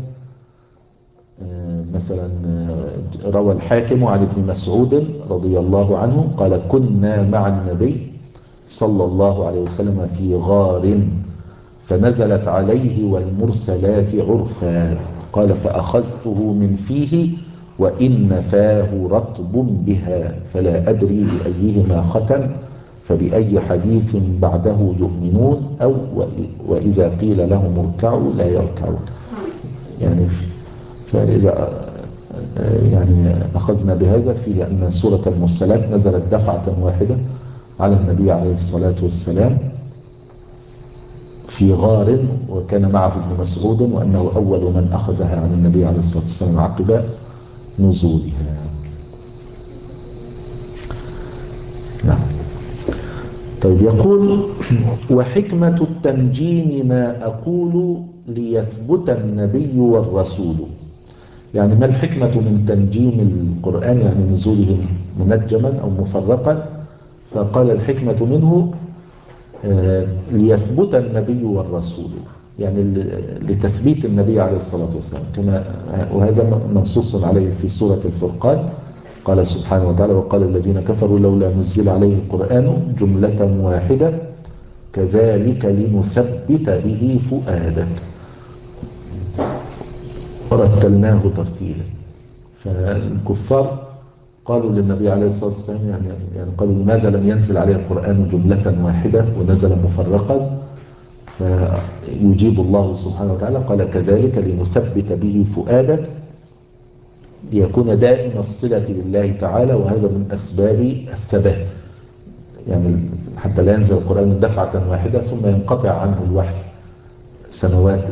مثلا روى الحاكم عن ابن مسعود رضي الله عنه قال كنا مع النبي صلى الله عليه وسلم في غار فنزلت عليه والمرسلات عرفا. قال فأخذته من فيه وإن فاه رطب بها فلا أدري بأيهما ختم فبأي حديث بعده يؤمنون أو وإذا قيل لهم اركعوا لا يركعون. يعني فإذا يعني أخذنا بهذا فيه أن سورة المرسلات نزلت دفعة واحدة على النبي عليه الصلاة والسلام في غار، وكان معه ابن مسعود، وأنه أول من أخذها عن النبي عليه الصلاة والسلام عقب نزولها. نعم. طيب يقول وحكمة التنجيم ما أقول ليثبت النبي والرسول. يعني ما الحكمة من تنجيم القرآن، يعني نزوله منجما أو مفرقا؟ فقال الحكمة منه ليثبت النبي والرسول، يعني لتثبيت النبي عليه الصلاة والسلام، وهذا منصوص عليه في سورة الفرقان. قال سبحانه وتعالى وقال الذين كفروا لولا نزل عليه القرآن جملة واحدة كذلك لنثبت به فؤادك ورتلناه ترتيلا. فالكفار قالوا للنبي عليه الصلاة والسلام يعني قالوا لماذا لم ينزل عليه القرآن جملة واحدة ونزل مفرقا؟ فيجيب الله سبحانه وتعالى قال كذلك لنثبت به فؤادك ليكون دائم الصلة بالله تعالى، وهذا من أسباب الثبات، يعني حتى لا ينزل القرآن دفعة واحدة ثم ينقطع عنه الوحي سنوات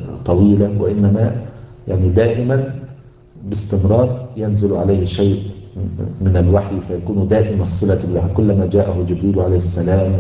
طويلة، وإنما يعني دائما باستمرار ينزل عليه شيء من الوحي، فيكون دائم الصلة بالله كلما جاءه جبريل عليه السلام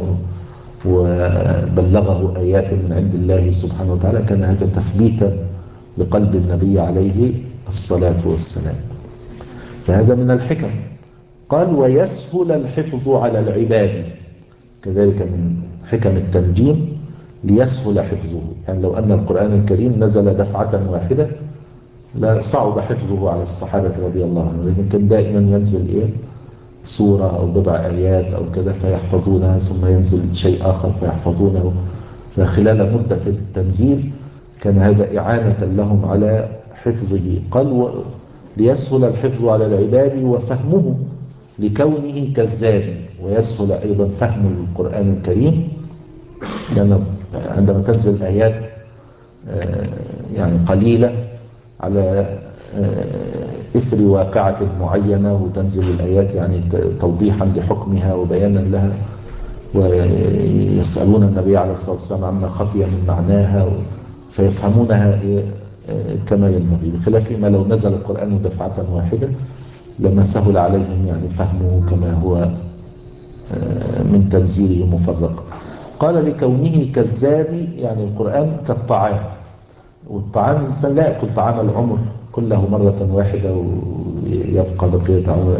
وبلغه آيات من عند الله سبحانه وتعالى، كان هذا تثبيتا لقلب النبي عليه الصلاة والسلام. فهذا من الحكم. قال ويسهل الحفظ على العباد، كذلك من حكم التنجيم ليسهل حفظه. يعني لو أن القرآن الكريم نزل دفعة واحدة لا صعب حفظه على الصحابة رضي الله عنهم، لكن كان دائما ينزل سورة أو بضع آيات أو كذا فيحفظونها، ثم ينزل شيء آخر فيحفظونه. فخلال مدة التنزيل كان هذا إعانة لهم على حفظه. قال ليسهل الحفظ على العباد وفهمه لكونه كالزاد، ويسهل أيضا فهم القرآن الكريم، لأنه عندما تنزل آيات يعني قليلة على إثر واقعة معينة، وتنزل الآيات يعني توضيحا لحكمها وبيانا لها، ويسألون النبي عليه الصلاة والسلام عما خفي من معناها فيفهمونها كما ينبغي، بخلاف ما لو نزل القرآن دفعة واحدة لما سهل عليهم يعني فهمه كما هو من تنزيله مفرقا. قال لكونه كالزاد، يعني القرآن كالطعام، والطعام الإنسان لا يأكل طعام العمر كله مرة واحدة ويبقى بقية عمر،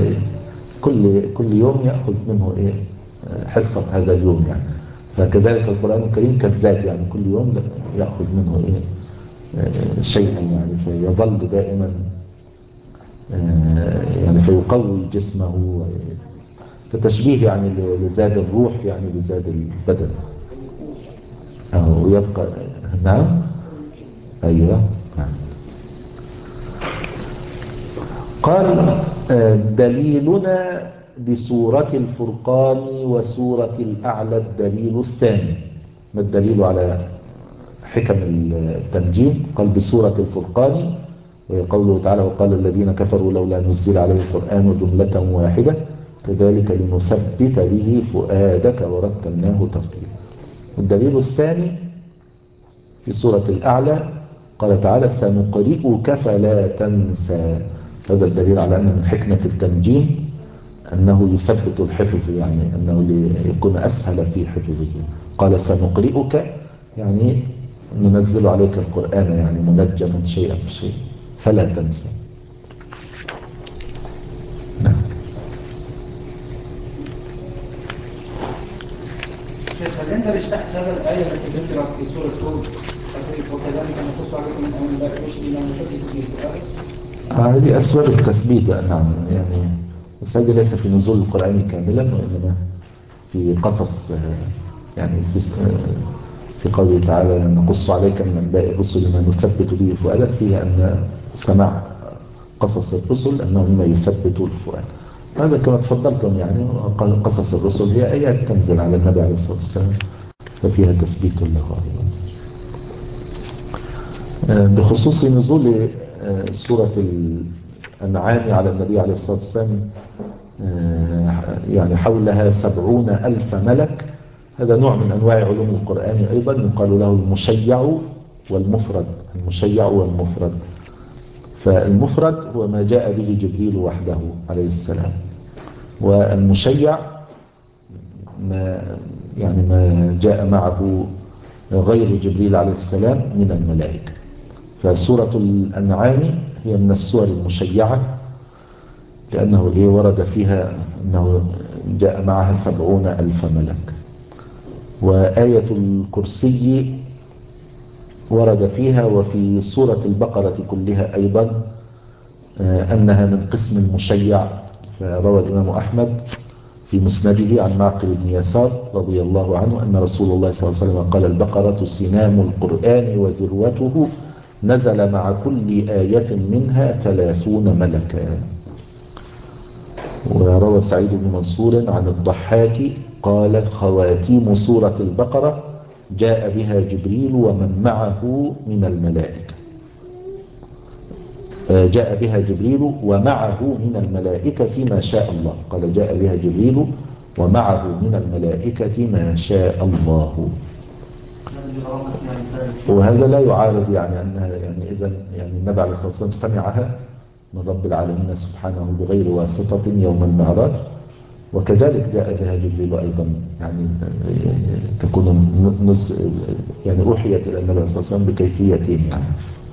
كل يوم يأخذ منه حصة هذا اليوم يعني. فكذلك القرآن الكريم كالزاد، يعني كل يوم يأخذ منه شيئا يعني، فيظل دائما يعني فيقوي جسمه، فتشبيه يعني لزاد الروح يعني بزاد البدن ويبقى. نعم أيوة نعم. قال دليلنا بسورة الفرقان وسورة الأعلى الدليل الثاني. ما الدليل على حكم التنجيم؟ قال بسورة الفرقان، وقوله تعالى وقال الذين كفروا لولا نزل عليه القرآن جملة واحدة كذلك لنثبت به فؤادك ورتلناه ترتيلا. الدليل الثاني في سورة الأعلى قال تعالى سنقرئك فلا تنسى. هذا الدليل على أن من حكمة التنجيم أنه يثبت الحفظ، يعني أنه يكون أسهل في حفظه. قال سنقرئك يعني ننزل عليك القرآن يعني منجما شيئا فشيئا فلا تنسى. نعم. هل أنت بتشرح هذا الآية التي ذكرت في سورة هود وكذلك نقص عليكم من أنباء الرسل ما نثبت به فؤادك؟ هذه أسباب التثبيت نعم يعني، بس هذه ليس في نزول القرآن كاملا، وإنما في قصص يعني في قوله تعالى نقص عليك من أنباء الرسل ما نثبت به فؤادك، فيها أن سماع قصص الرسل أنه مما يثبت الفؤاد. هذا كما تفضلتم يعني، قصص الرسل هي آيات تنزل على النبي عليه الصلاة والسلام ففيها تثبيت له أيضا. بخصوص نزول سورة الأنعام على النبي عليه الصلاة والسلام يعني حولها 70,000 ملك، هذا نوع من أنواع علوم القرآن أيضا يقال له المشيع والمفرد. المشيع والمفرد، فالمفرد هو ما جاء به جبريل وحده عليه السلام، والمشيع ما جاء معه غير جبريل عليه السلام من الملائكة. فسورة الأنعام هي من السور المشيعة، لأنه ورد فيها أنه جاء معها 70,000 ملك. وآية الكرسي ورد فيها وفي سورة البقرة كلها أيضا أنها من قسم المشيع. فروى الإمام أحمد في مسنده عن معقل بن يسار رضي الله عنه أن رسول الله صلى الله عليه وسلم قال البقرة سنام القرآن وذروته نزل مع كل آية منها 30 ملكا. وروى سعيد بن منصور عن الضحاك قال خواتيم سورة البقرة جاء بها جبريل ومن معه من الملائكة. جاء بها جبريل ومعه من الملائكة ما شاء الله. قال جاء بها جبريل ومعه من الملائكة ما شاء الله. وهذا لا يعارض يعني أنها يعني إذن يعني النبي عليه الصلاة والسلام سمعها من رب العالمين سبحانه بغير واسطة يوم المعراج. وكذلك جاء بها جبريل أيضا، يعني تكون يعني أوحيت إلى النبي صلى الله عليه وسلم بكيفيتين يعني.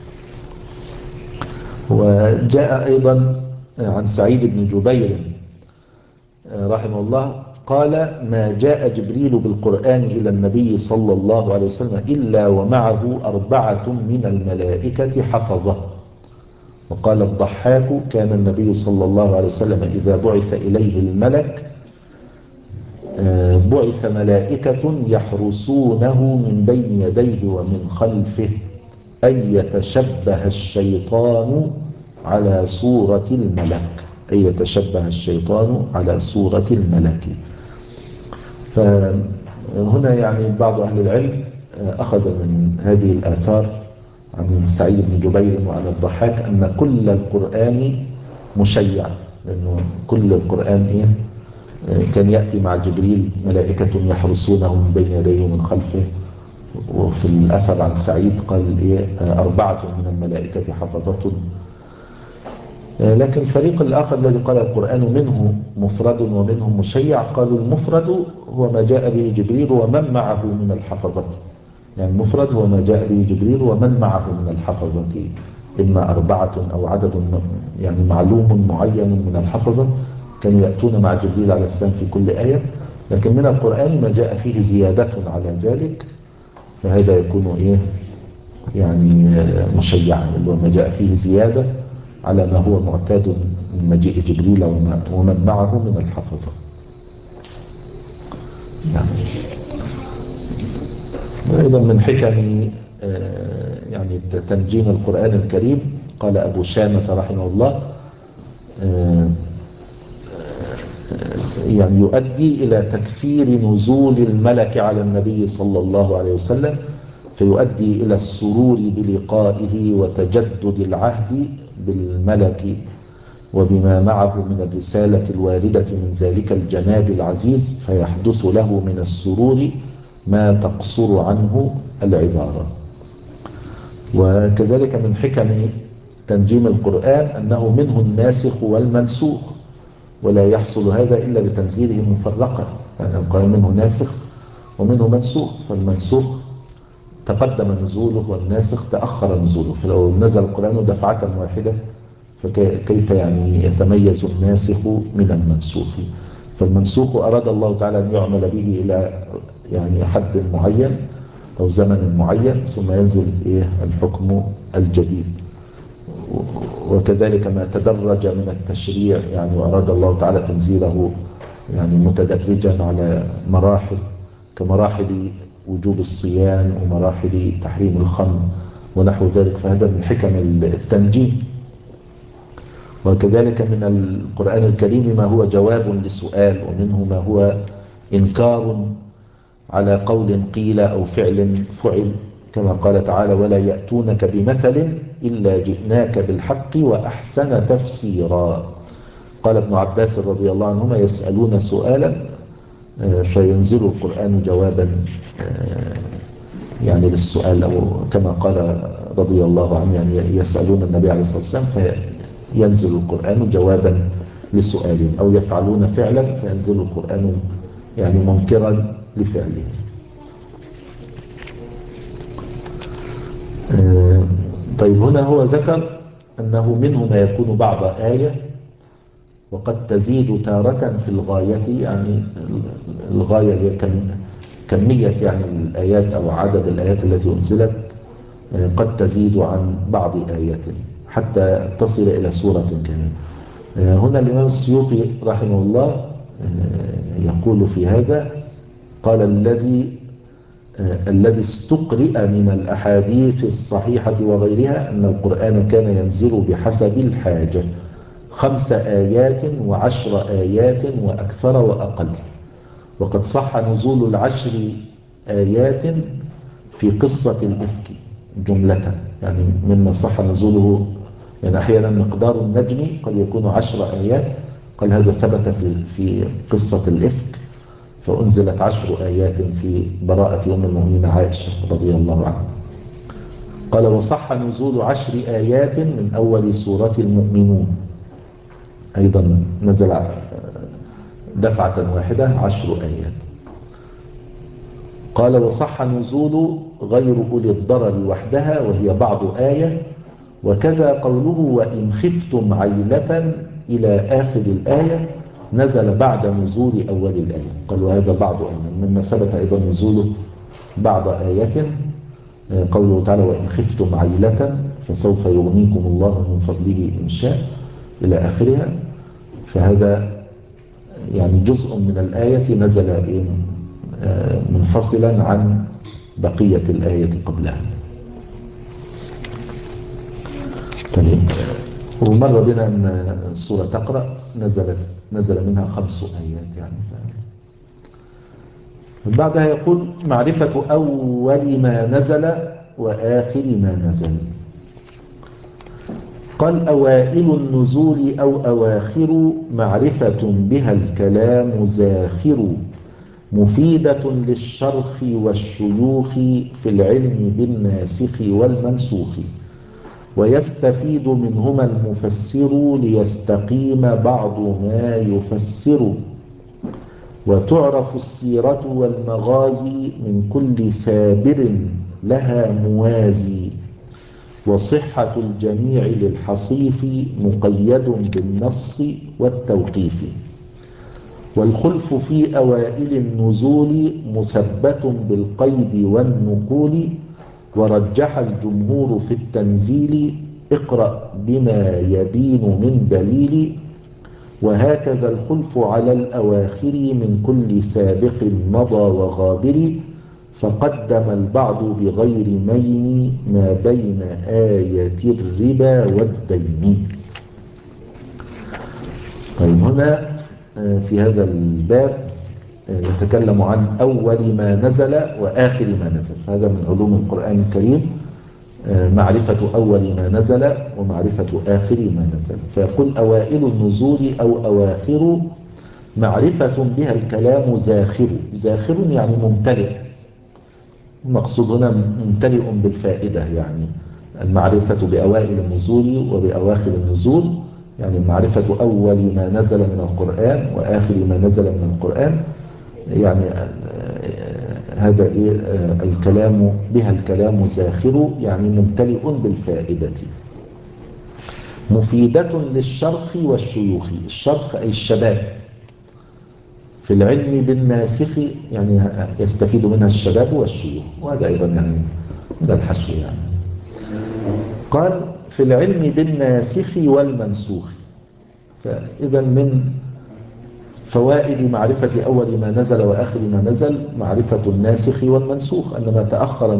وجاء أيضا عن سعيد بن جبير رحمه الله قال: ما جاء جبريل بالقرآن إلى النبي صلى الله عليه وسلم إلا ومعه 4 من الملائكة حفظه. وقال الضحاك: كان النبي صلى الله عليه وسلم إذا بعث إليه الملك بعث ملائكة يحرسونه من بين يديه ومن خلفه، أن يتشبه الشيطان على صورة الملك، أن يتشبه الشيطان على صورة الملك. فهنا يعني بعض أهل العلم أخذ من هذه الآثار عن سعيد بن جبير وعن الضحاك أن كل القرآن مشيع، لأنه كل القرآن كان يأتي مع جبريل ملائكة يحرسونه من بين يديه ومن خلفه. وفي الأثر عن سعيد قال 4 من الملائكة حفظة. لكن الفريق الآخر الذي قال القرآن منه مفرد ومنه مشيع، قالوا المفرد هو ما جاء به جبريل ومن معه من الحفظة. يعني المفرد هو ما جاء به جبريل ومن معه من الحفظة، إما 4 أو عدد يعني معلوم معين من الحفظة كانوا يأتون مع جبريل عليه السلام في كل آية. لكن من القرآن ما جاء فيه زيادة على ذلك، فهذا يكون يعني مشيعا، اللي هو ما جاء فيه زيادة على ما هو معتاد من مجيء جبريل ومن معه من الحفظة. أيضا من حكم يعني تنجيم القرآن الكريم، قال أبو شامة رحمه الله يعني يؤدي إلى تكثير نزول الملك على النبي صلى الله عليه وسلم، فيؤدي إلى السرور بلقائه وتجدد العهد بالملك وبما معه من الرسالة الواردة من ذلك الجناب العزيز، فيحدث له من السرور ما تقصر عنه العبارة. وكذلك من حكم تنجيم القرآن أنه منه الناسخ والمنسوخ، ولا يحصل هذا إلا بتنزيله مفرقا، يعني القرآن منه ناسخ ومنه منسوخ، فالمنسوخ تقدم نزوله والناسخ تأخر نزوله. فلو نزل القرآن دفعة واحدة فكيف يعني يتميز الناسخ من المنسوخ؟ فالمنسوخ أراد الله تعالى أن يعمل به إلى يعني حد معين أو زمن معين، ثم ينزل الحكم الجديد. وكذلك ما تدرج من التشريع، يعني وأراد الله تعالى تنزيله يعني متدرجا على مراحل، كمراحل وجوب الصيام ومراحل تحريم الخمر ونحو ذلك، فهذا من حكم التنجيم. وكذلك من القرآن الكريم ما هو جواب لسؤال، ومنه ما هو إنكار على قول قيل أو فعل فعل، كما قال تعالى: ولا يأتونك بمثل إلا جئناك بالحق وأحسن تفسيرا. قال ابن عباس رضي الله عنهما: يسألون سؤالا فينزل القرآن جوابا يعني للسؤال، أو كما قال رضي الله عنه يعني يسألون النبي عليه الصلاة والسلام فينزل القرآن جوابا لسؤالهم، أو يفعلون فعلا فينزل القرآن يعني منكرا لفعله. طيب هنا هو ذكر أنه منه ما يكون بعض آية وقد تزيد تارة في الغاية، يعني الغاية اللي كمية يعني الآيات أو عدد الآيات التي أنزلت قد تزيد عن بعض آيات حتى تصل إلى سورة كاملة. هنا الإمام السيوطي رحمه الله يقول في هذا، قال: الذي استقرئ من الأحاديث الصحيحة وغيرها أن القرآن كان ينزل بحسب الحاجة 5 آيات و10 آيات وأكثر وأقل. وقد صح نزول 10 آيات في قصة الإفك جملة، يعني مما صح نزوله، يعني أحيانا مقدار النجم قد يكون 10 آيات، قال هذا ثبت في قصة الإفك، فأنزلت 10 آيات في براءة أم المؤمنين عائشة رضي الله عنها. قال وصح نزول 10 آيات من أول سورة المؤمنون، أيضا نزل دفعة واحدة 10 آيات. قال وصح نزول غير أولي الضرر وحدها وهي بعض آية، وكذا قوله وإن خفتم عيلة إلى آخر الآية نزل بعد نزول أول الآية. قال وهذا بعض آية، مما ثبت أيضا نزوله بعض آية قوله تعالى وإن خفتم عيلة فسوف يغنيكم الله من فضله إن شاء إلى آخرها. فهذا يعني جزء من الآية نزل منفصلا عن بقية الآية قبلها. طيب، ومر بنا أن السورة تقرأ نزل منها 5 آيات يعني بعدها يقول معرفة أول ما نزل وآخر ما نزل. قال أوائل النزول أو أواخر معرفة بها الكلام زاخر، مفيدة للشرخ والشيوخ في العلم بالناسخ والمنسوخ، ويستفيد منهما المفسر ليستقيم بعض ما يفسر، وتعرف السيرة والمغازي من كل سابر لها موازي، وصحة الجميع للحصيف مقيد بالنص والتوقيف، والخلف في أوائل النزول مثبت بالقيد والنقول، ورجح الجمهور في التنزيل اقرأ بما يبين من دليل، وهكذا الخلف على الأواخر من كل سابق مضى وغابر، فقدم البعض بغير مين ما بين آية الربا والدين. طيب، هنا في هذا الباب يتكلم عن أول ما نزل وآخر ما نزل، فهذا من علوم القرآن الكريم، معرفة أول ما نزل ومعرفة آخر ما نزل. فيقول أوائل النزول أو أواخر معرفة بها الكلام زاخر. زاخر يعني ممتلئ، المقصود هنا ممتلئ بالفائدة، يعني المعرفة بأوائل النزول وبأواخر النزول، يعني معرفة أول ما نزل من القرآن وآخر ما نزل من القرآن، يعني هذا الكلام بها الكلام زاخر يعني ممتلئ بالفائدة. مفيدة للشرخ والشيوخ، الشرخ أي الشباب، في العلم بالناسخ يعني يستفيد منها الشباب والشيوخ، وهذا أيضا يعني من الحشو يعني. قال في العلم بالناسخ والمنسوخ، فإذا من فوائد معرفة أول ما نزل وآخر ما نزل معرفة الناسخ والمنسوخ، أن ما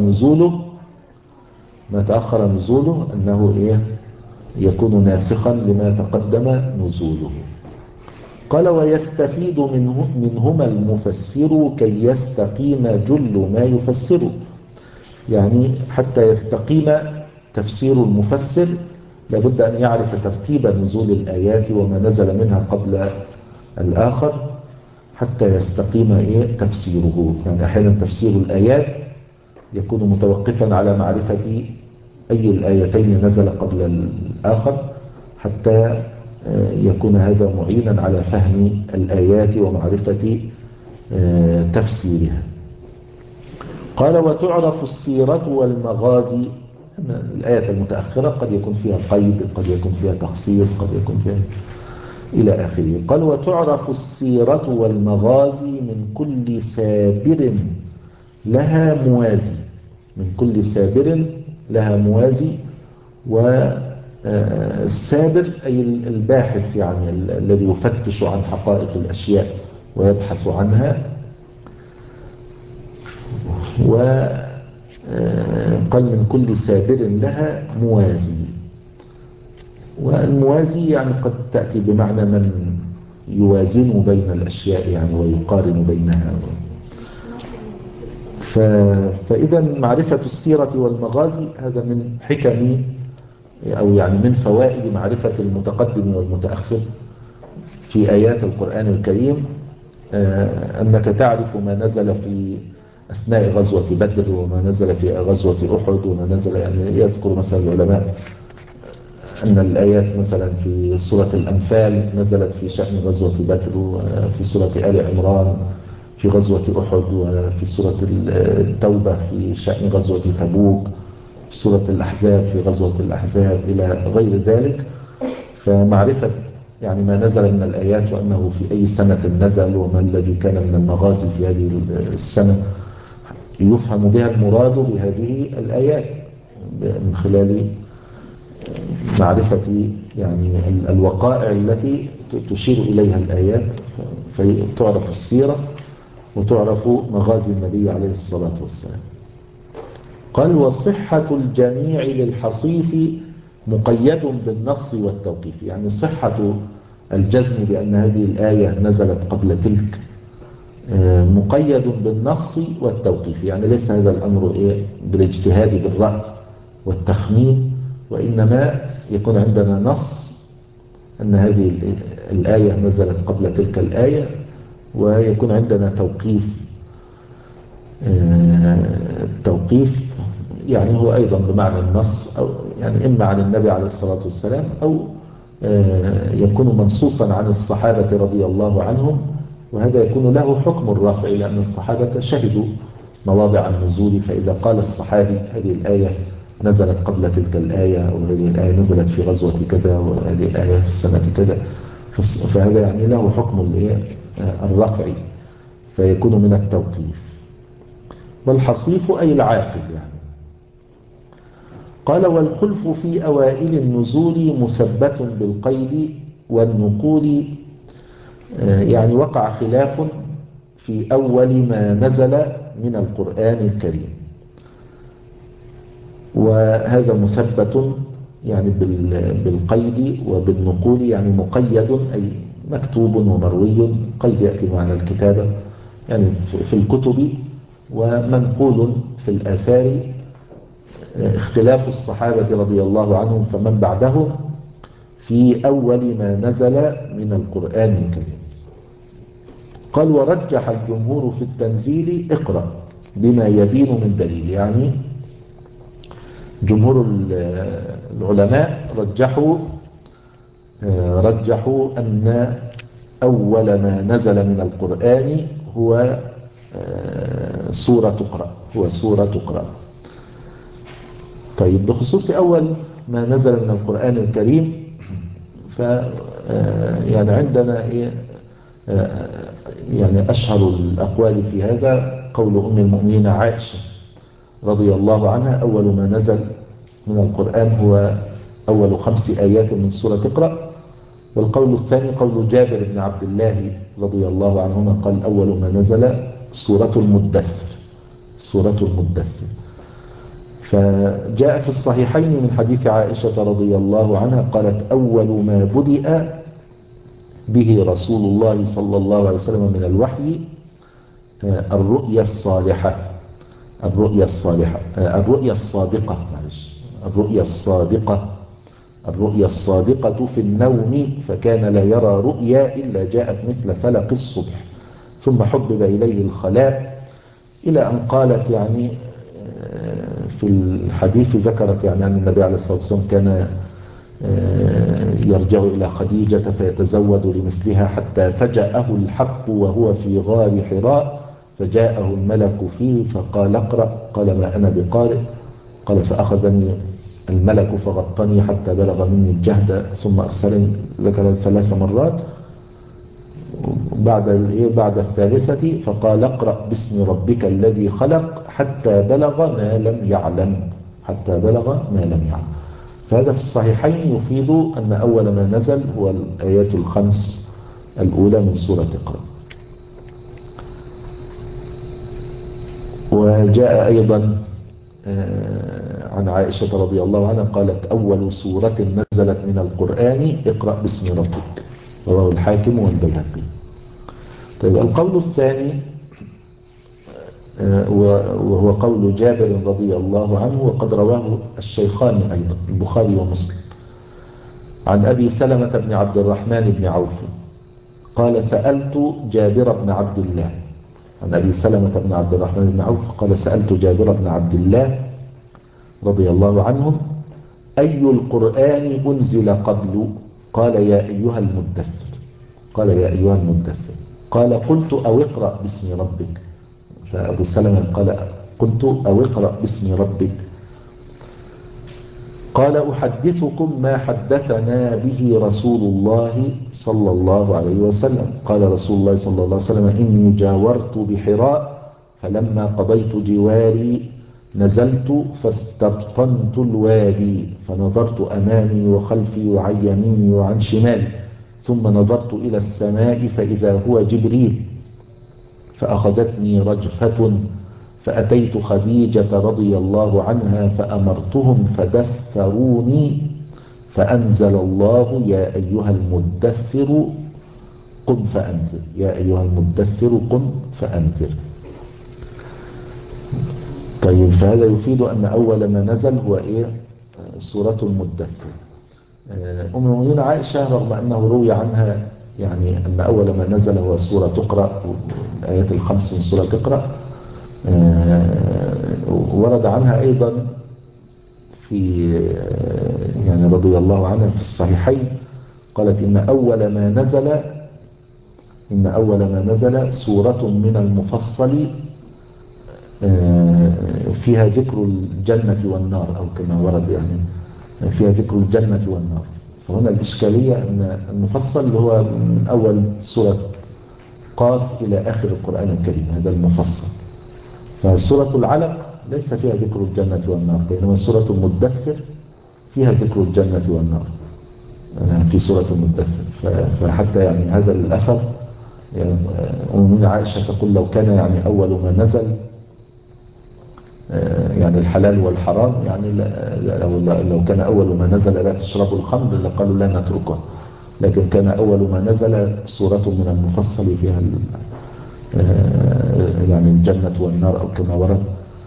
تأخر نزوله أنه يكون ناسخا لما تقدم نزوله. قال ويستفيد منهما المفسر كي يستقيم جل ما يفسر، يعني حتى يستقيم تفسير المفسر لابد أن يعرف ترتيب نزول الآيات وما نزل منها قبل الآخر حتى يستقيم تفسيره. يعني أحيانا تفسير الآيات يكون متوقفا على معرفة أي الآيتين نزل قبل الآخر حتى يكون هذا معينا على فهم الآيات ومعرفة تفسيرها. قال وتعرف السيرة والمغازي، الآية المتأخرة قد يكون فيها قيد، قد يكون فيها تخصيص، قد يكون فيها إلى آخره. قال وتعرف السيرة والمغازي من كل سابر لها موازي، من كل سابر لها موازي. والسابر أي الباحث، يعني الذي يفتش عن حقائق الأشياء ويبحث عنها. وقال من كل سابر لها موازي، والموازي يعني قد تأتي بمعنى من يوازن بين الأشياء يعني ويقارن بينها. فإذا معرفة السيرة والمغازي هذا من حكم أو يعني من فوائد معرفة المتقدم والمتأخر في آيات القرآن الكريم، أنك تعرف ما نزل في أثناء غزوة بدر، وما نزل في غزوة أحد، وما نزل، يعني يذكر مثلا العلماء أن الآيات مثلا في سورة الأنفال نزلت في شأن غزوة بدر، وفي سورة آل عمران في غزوة أحد، وفي سورة التوبة في شأن غزوة تبوك، في سورة الأحزاب في غزوة الأحزاب إلى غير ذلك. فمعرفة يعني ما نزل من الآيات وأنه في أي سنة نزل وما الذي كان من المغازي في هذه السنة يفهم بها المراد بهذه الآيات من خلال معرفة يعني الوقائع التي تشير إليها الآيات، فتعرف السيرة وتعرف مغازي النبي عليه الصلاة والسلام. قال وصحة الجميع للحصيف مقيد بالنص والتوقيف، يعني صحة الجزم بأن هذه الآية نزلت قبل تلك مقيد بالنص والتوقيف، يعني ليس هذا الأمر بالاجتهاد بالرأي والتخمين، وإنما يكون عندنا نص أن هذه الآية نزلت قبل تلك الآية، ويكون عندنا توقيف. التوقيف يعني هو أيضا بمعنى النص، أو يعني إما عن النبي عليه الصلاة والسلام أو يكون منصوصا عن الصحابة رضي الله عنهم، وهذا يكون له حكم الرفع لأن الصحابة شهدوا مواضع النزول. فإذا قال الصحابي هذه الآية نزلت قبل تلك الآية، أو هذه الآية نزلت في غزوة كذا، وهذه الآية في السنة كذا، فهذا يعني له حكم الرفع، فيكون من التوقيف. والحصيف أي العاقل يعني. قال والخلف في أوائل النزول مثبت بالقيد والنقول، يعني وقع خلاف في أول ما نزل من القرآن الكريم، وهذا مثبت يعني بالقيد وبالنقول، يعني مقيد أي مكتوب ومروي، قيد يأتي معنى الكتابة يعني في الكتب، ومنقول في الآثار، اختلاف الصحابة رضي الله عنهم فمن بعدهم في أول ما نزل من القرآن الكريم. قال ورجح الجمهور في التنزيل اقرأ بما يبين من دليل، يعني جمهور العلماء رجحوا أن أول ما نزل من القرآن هو سورة اقرأ. طيب بخصوص أول ما نزل من القرآن الكريم، يعني عندنا يعني أشهر الأقوال في هذا قول أم المؤمنين عائشة رضي الله عنها أول ما نزل من القرآن هو أول 5 آيات من سورة اقرأ. والقول الثاني قول جابر بن عبد الله رضي الله عنهما قال أول ما نزل سورة المدثر. فجاء في الصحيحين من حديث عائشة رضي الله عنها قالت أول ما بدأ به رسول الله صلى الله عليه وسلم من الوحي الرؤيا الصادقة في النوم، فكان لا يرى رؤيا إلا جاءت مثل فلق الصبح، ثم حبب إليه الخلاء، إلى أن قالت يعني في الحديث ذكرت يعني أن النبي عليه الصلاة والسلام كان يرجع إلى خديجة فيتزود لمثلها حتى فجأه الحق وهو في غار حراء، فجاءه الملك فيه فقال اقرأ، قال ما أنا بقارئ، قال فأخذني الملك فغطني حتى بلغ مني الجهد ثم أرسلني، ذكر 3 مرات. بعد الثالثة فقال اقرأ باسم ربك الذي خلق حتى بلغ ما لم يعلم. فهذا في الصحيحين يفيد أن أول ما نزل هو الآيات 5 الأولى من سورة اقرأ. وجاء أيضا عن عائشة رضي الله عنها قالت أول سورة نزلت من القرآن اقرأ باسم ربك، رواه الحاكم والبيهقي. طيب القول الثاني وهو قول جابر رضي الله عنه، وقد رواه الشيخان أيضا البخاري ومسلم، عن أبي سلمة بن عبد الرحمن بن عوف قال سألت جابر بن عبد الله عن أبي سلمة بن عبد الرحمن بن عوف قال سألت جابر بن عبد الله رضي الله عنهم أي القرآن أنزل قبل؟ قال يا أيها المدثر. قال يا أيها المدثر. قال قلت أو اقرأ باسم ربك. فأبو سلمة قال قلت أو اقرأ باسم ربك. قال أحدثكم ما حدثنا به رسول الله صلى الله عليه وسلم. قال رسول الله صلى الله عليه وسلم إني جاورت بحراء فلما قضيت جواري نزلت فاستبطنت الوادي فنظرت أمامي وخلفي وعن يميني وعن شمالي ثم نظرت إلى السماء فإذا هو جبريل فأخذتني رجفة فأتيت خديجة رضي الله عنها فأمرتهم فدثروني فأنزل الله يا أيها المدثر قم فأنزل. يا أيها المدثر قم فأنزل. طيب فهذا يفيد أن أول ما نزل هو إيه؟ سورة المدثر. أم المؤمنين عائشة رغم أنه روي عنها يعني أن أول ما نزل هو سورة تقرأ الآيات الخمس من سورة تقرأ، ورد عنها أيضا في يعني رضي الله عنها في الصحيحين قالت إن أول ما نزل سورة من المفصل فيها ذكر الجنة والنار أو كما ورد يعني فيها ذكر الجنة والنار. فهنا الإشكالية أن المفصل اللي هو من أول سورة قاف إلى آخر القرآن الكريم هذا المفصل. فسورة العلق ليس فيها ذكر الجنة والنار، بينما سورة المدثر فيها ذكر الجنة والنار في سورة المدثر. فحتى يعني هذا الأثر يعني أم عائشة تقول لو كان يعني أول ما نزل يعني الحلال والحرام يعني لو كان أول ما نزل لا تشربوا الخمر لقالوا لا نتركه، لكن كان أول ما نزل سورة من المفصل فيها يعني الجنة والنار أو كما ورد.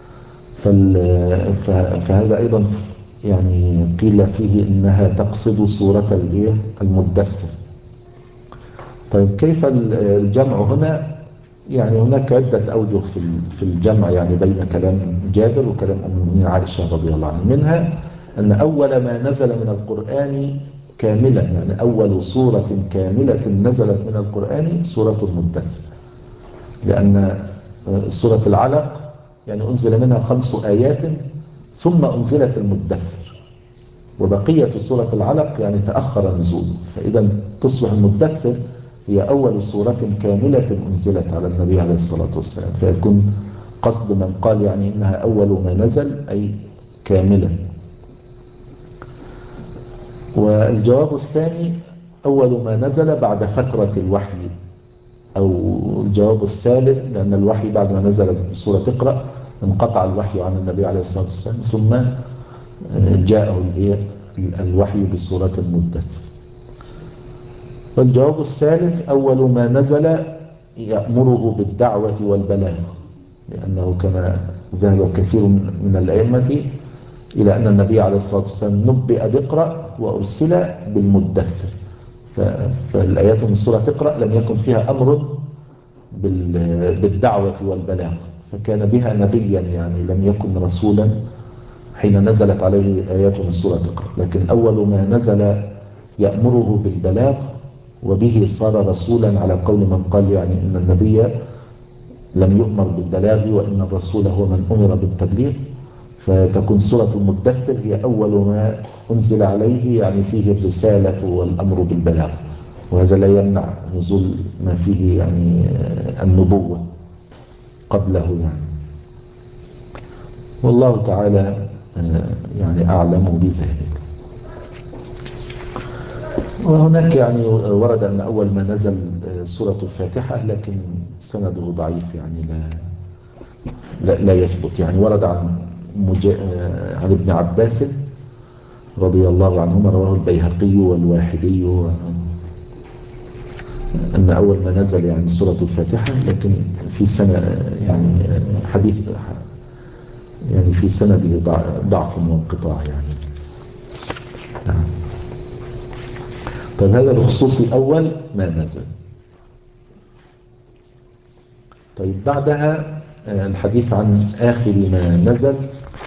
فهذا أيضا يعني قيل فيه إنها تقصد سورة المدثر. طيب كيف الجمع هنا؟ يعني هناك عدة أوجه في الجمع يعني بين كلام جابر وكلام أم المؤمنين عائشة رضي الله عنها. منها أن أول ما نزل من القرآن كاملا يعني أول سورة كاملة نزلت من القرآن سورة المدثر، لأن سورة العلق يعني أنزل منها 5 آيات ثم أنزلت المدثر، وبقية سورة العلق يعني تأخر نزوله، فإذا تصبح المدثر هي أول سورة كاملة أنزلت على النبي عليه الصلاة والسلام، فيكون قصد من قال يعني إنها أول ما نزل أي كاملا. والجواب الثاني أول ما نزل بعد فترة الوحي، أو الجواب الثالث لأن الوحي بعد ما نزل بسورة اقرأ انقطع الوحي عن النبي عليه الصلاة والسلام ثم جاءه الوحي بسورة المدثر. والجواب الثالث أول ما نزل يأمره بالدعوة والبلاغ، لأنه كما ذهب كثير من الأئمة إلى أن النبي عليه الصلاة والسلام نبئ بإقرأ وأرسل بالمدثر، فالآيات من سورة اقرأ لم يكن فيها أمر بالدعوة والبلاغ، فكان بها نبيا يعني لم يكن رسولا حين نزلت عليه آيات من سورة اقرأ، لكن أول ما نزل يأمره بالبلاغ وبه صار رسولا على قول من قال يعني إن النبي لم يؤمر بالبلاغ وإن الرسول هو من أمر بالتبليغ، فتكون سورة المدثر هي أول ما أنزل عليه يعني فيه الرسالة والأمر بالبلاغ، وهذا لا يمنع نزول ما فيه يعني النبوة قبله يعني. والله تعالى يعني أعلم بذلك. وهناك يعني ورد أن أول ما نزل سورة الفاتحة، لكن سنده ضعيف يعني لا يثبت. يعني ورد عن ابن عباس رضي الله عنهما رواه البيهقي والواحدي أن أول ما نزل يعني سورة الفاتحة، لكن في سنة يعني حديث يعني في سنده ضعف وانقطاع يعني. نعم. طيب هذا بخصوص أول ما نزل. طيب بعدها الحديث عن آخر ما نزل،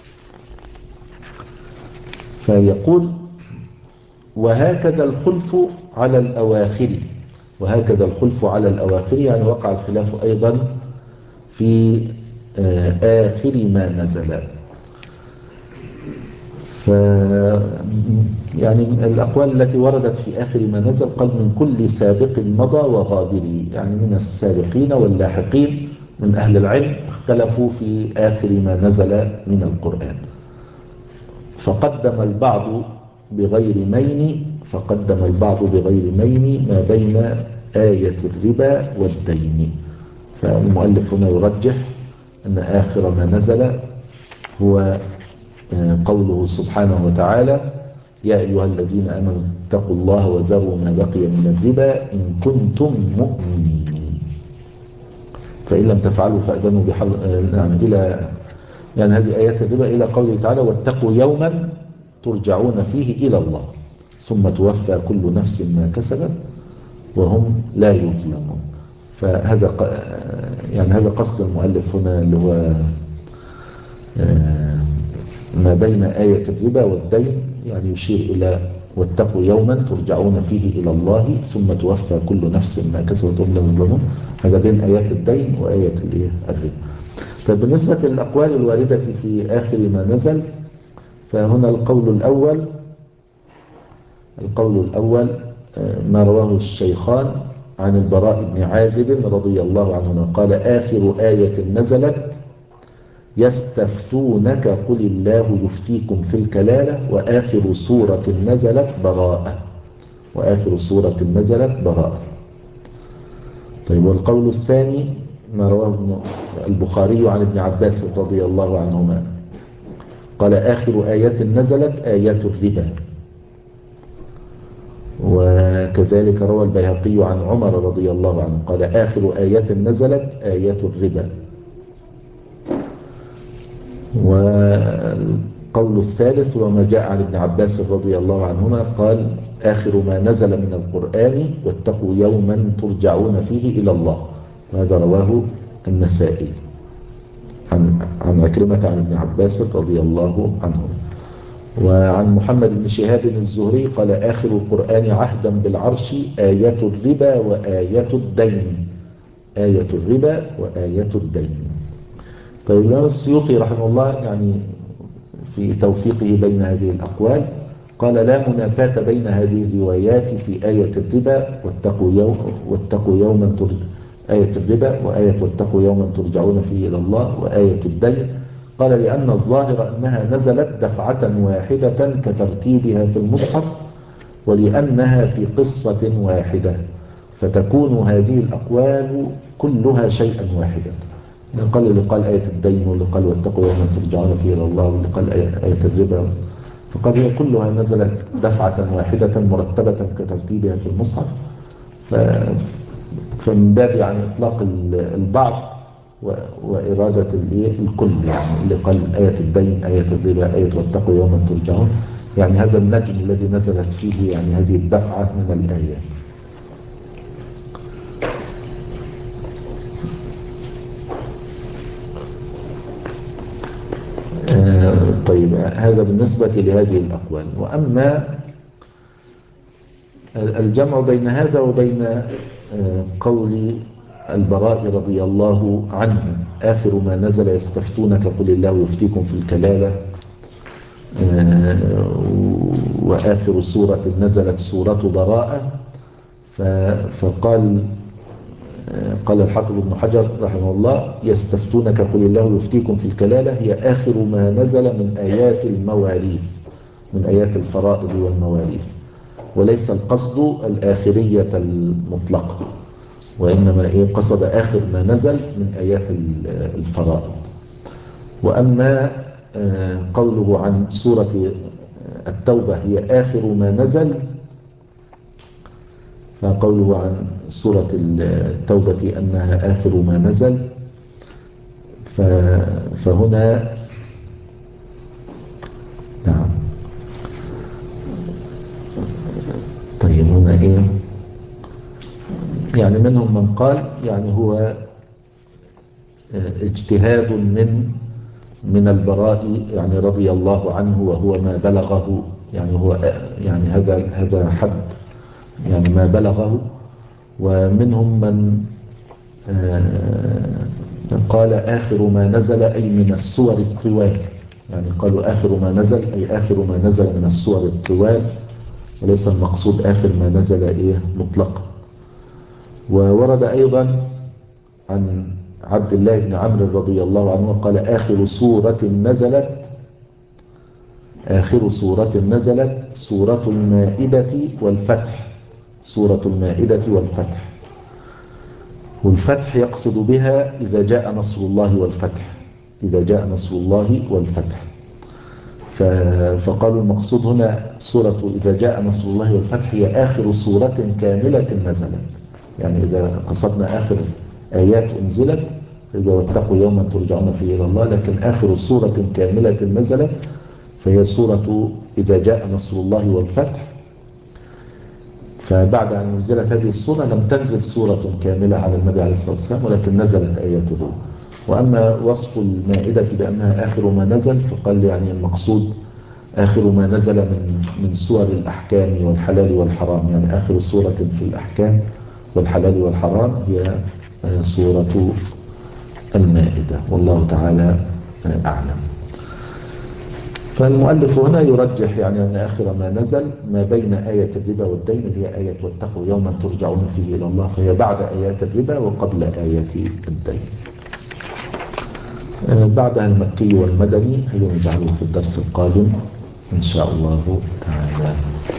فيقول وهكذا الخلف على الأواخر. وهكذا الخلف على الأواخر يعني وقع الخلاف أيضا في آخر ما نزل. يعني الأقوال التي وردت في آخر ما نزل قال من كل سابق مضى وغابر، يعني من السابقين واللاحقين من أهل العلم اختلفوا في آخر ما نزل من القرآن، فقدم البعض بغير مين ما بين آية الربا والدين. فالمؤلف هنا يرجح أن آخر ما نزل هو قوله سبحانه وتعالى يا أيها الذين آمنوا اتقوا الله وذروا ما بقي من الربا إن كنتم مؤمنين فإن لم تفعلوا فأذنوا بحرب يعني هذه آيات الربا إلى قوله تعالى واتقوا يوما ترجعون فيه إلى الله ثم توفى كل نفس ما كسبت وهم لا يظلمون. فهذا يعني هذا قصد المؤلف هنا اللي هو ما بين آية الربا والدين، يعني يشير إلى واتقوا يوما ترجعون فيه إلى الله ثم توفى كل نفس ما كسبت وهم لا يظلمون. هذا بين آيات الدين وآية الربا. طيب بالنسبة للأقوال الواردة في آخر ما نزل، فهنا القول الأول ما رواه الشيخان عن البراء بن عازب رضي الله عنهما قال آخر آية نزلت يستفتونك قل الله يفتيكم في الكلالة وآخر سورة نزلت براءة. طيب والقول الثاني ما رواه البخاري عن ابن عباس رضي الله عنهما قال آخر آيات نزلت آيات الربا. وكذلك روى البيهقي عن عمر رضي الله عنه قال آخر آيات نزلت آيات الربا. والقول الثالث وما جاء عن ابن عباس رضي الله عنهما قال آخر ما نزل من القرآن واتقوا يوما ترجعون فيه إلى الله. وهذا رواه النسائي عن عكرمة عن ابن عباس رضي الله عنه. وعن محمد بن شهاب الزهري قال آخر القرآن عهدا بالعرش آية الربا وآية الدين. طيب الإمام السيوطي رحمه الله يعني في توفيقه بين هذه الأقوال قال لا منافاة بين هذه الروايات في آية الربا واتقوا يوما آية الربا وآية واتقوا يوما ترجعون فيه إلى الله وآية الدين. قال لأن الظاهر أنها نزلت دفعة واحدة كترتيبها في المصحف ولأنها في قصة واحدة فتكون هذه الأقوال كلها شيئا واحدا. قال اللي قال آية الدين واللي قال واتقوا يوما ترجعون فيه إلى الله واللي قال آية الربا، فقال هي كلها نزلت دفعة واحدة مرتبة كترتيبها في المصحف. فمن باب يعني إطلاق البعض وإرادة الكل، يعني اللي قال آية الدين آية الربا آية واتقوا يوما ترجعون، يعني هذا النجم الذي نزلت فيه يعني هذه الدفعة من الآيات. طيب هذا بالنسبة لهذه الأقوال. وأما الجمع بين هذا وبين قول البراء رضي الله عنه آخر ما نزل يستفتونك قل الله يفتيكم في الكلالة وآخر سورة نزلت سورة براءة، فقال الحافظ ابن حجر رحمه الله يستفتونك قل الله يفتيكم في الكلالة هي آخر ما نزل من آيات المواريث، من آيات الفرائض والمواريث، وليس القصد الآخرية المطلقة، وإنما قصد آخر ما نزل من آيات الفرائض. وأما قوله عن سورة التوبة هي آخر ما نزل، فقوله عن سورة التوبة أنها آخر ما نزل، فهنا نعم. طيب هنا يعني منهم من قال يعني هو اجتهاد من البراء يعني رضي الله عنه، وهو ما بلغه، يعني هو يعني هذا حد يعني ما بلغه. ومنهم من قال آخر ما نزل أي من السور الطوال، يعني قالوا آخر ما نزل أي آخر ما نزل من السور الطوال، وليس المقصود آخر ما نزل مطلقا. وورد أيضا عن عبد الله بن عمرو رضي الله عنه قال آخر سورة نزلت سورة المائدة والفتح، سورة المائدة والفتح. والفتح يقصد بها إذا جاء نصر الله والفتح، إذا جاء نصر الله والفتح. فقالوا المقصود هنا سورة إذا جاء نصر الله والفتح هي آخر سورة كاملة نزلت، يعني إذا قصدنا آخر آيات أنزلت واتقوا يوما ترجعون فيه إلى الله، لكن آخر سورة كاملة نزلت فهي سورة إذا جاء نصر الله والفتح. فبعد أن نزلت هذه السورة لم تنزل سورة كاملة على النبي عليه الصلاة والسلام، ولكن نزلت آياته. وأما وصف المائدة بأنها آخر ما نزل فقال يعني المقصود آخر ما نزل من سور الأحكام والحلال والحرام، يعني آخر سورة في الأحكام والحلال والحرام هي سورة المائدة، والله تعالى أعلم. فالمؤلف هنا يرجح يعني أن آخر ما نزل ما بين آية الربا والدين، اللي هي آية واتقوا يوما ترجعون فيه إلى الله، فهي بعد آيات الربا وقبل آية الدين. بعدها المكي والمدني هي نجعله في الدرس القادم إن شاء الله تعالى.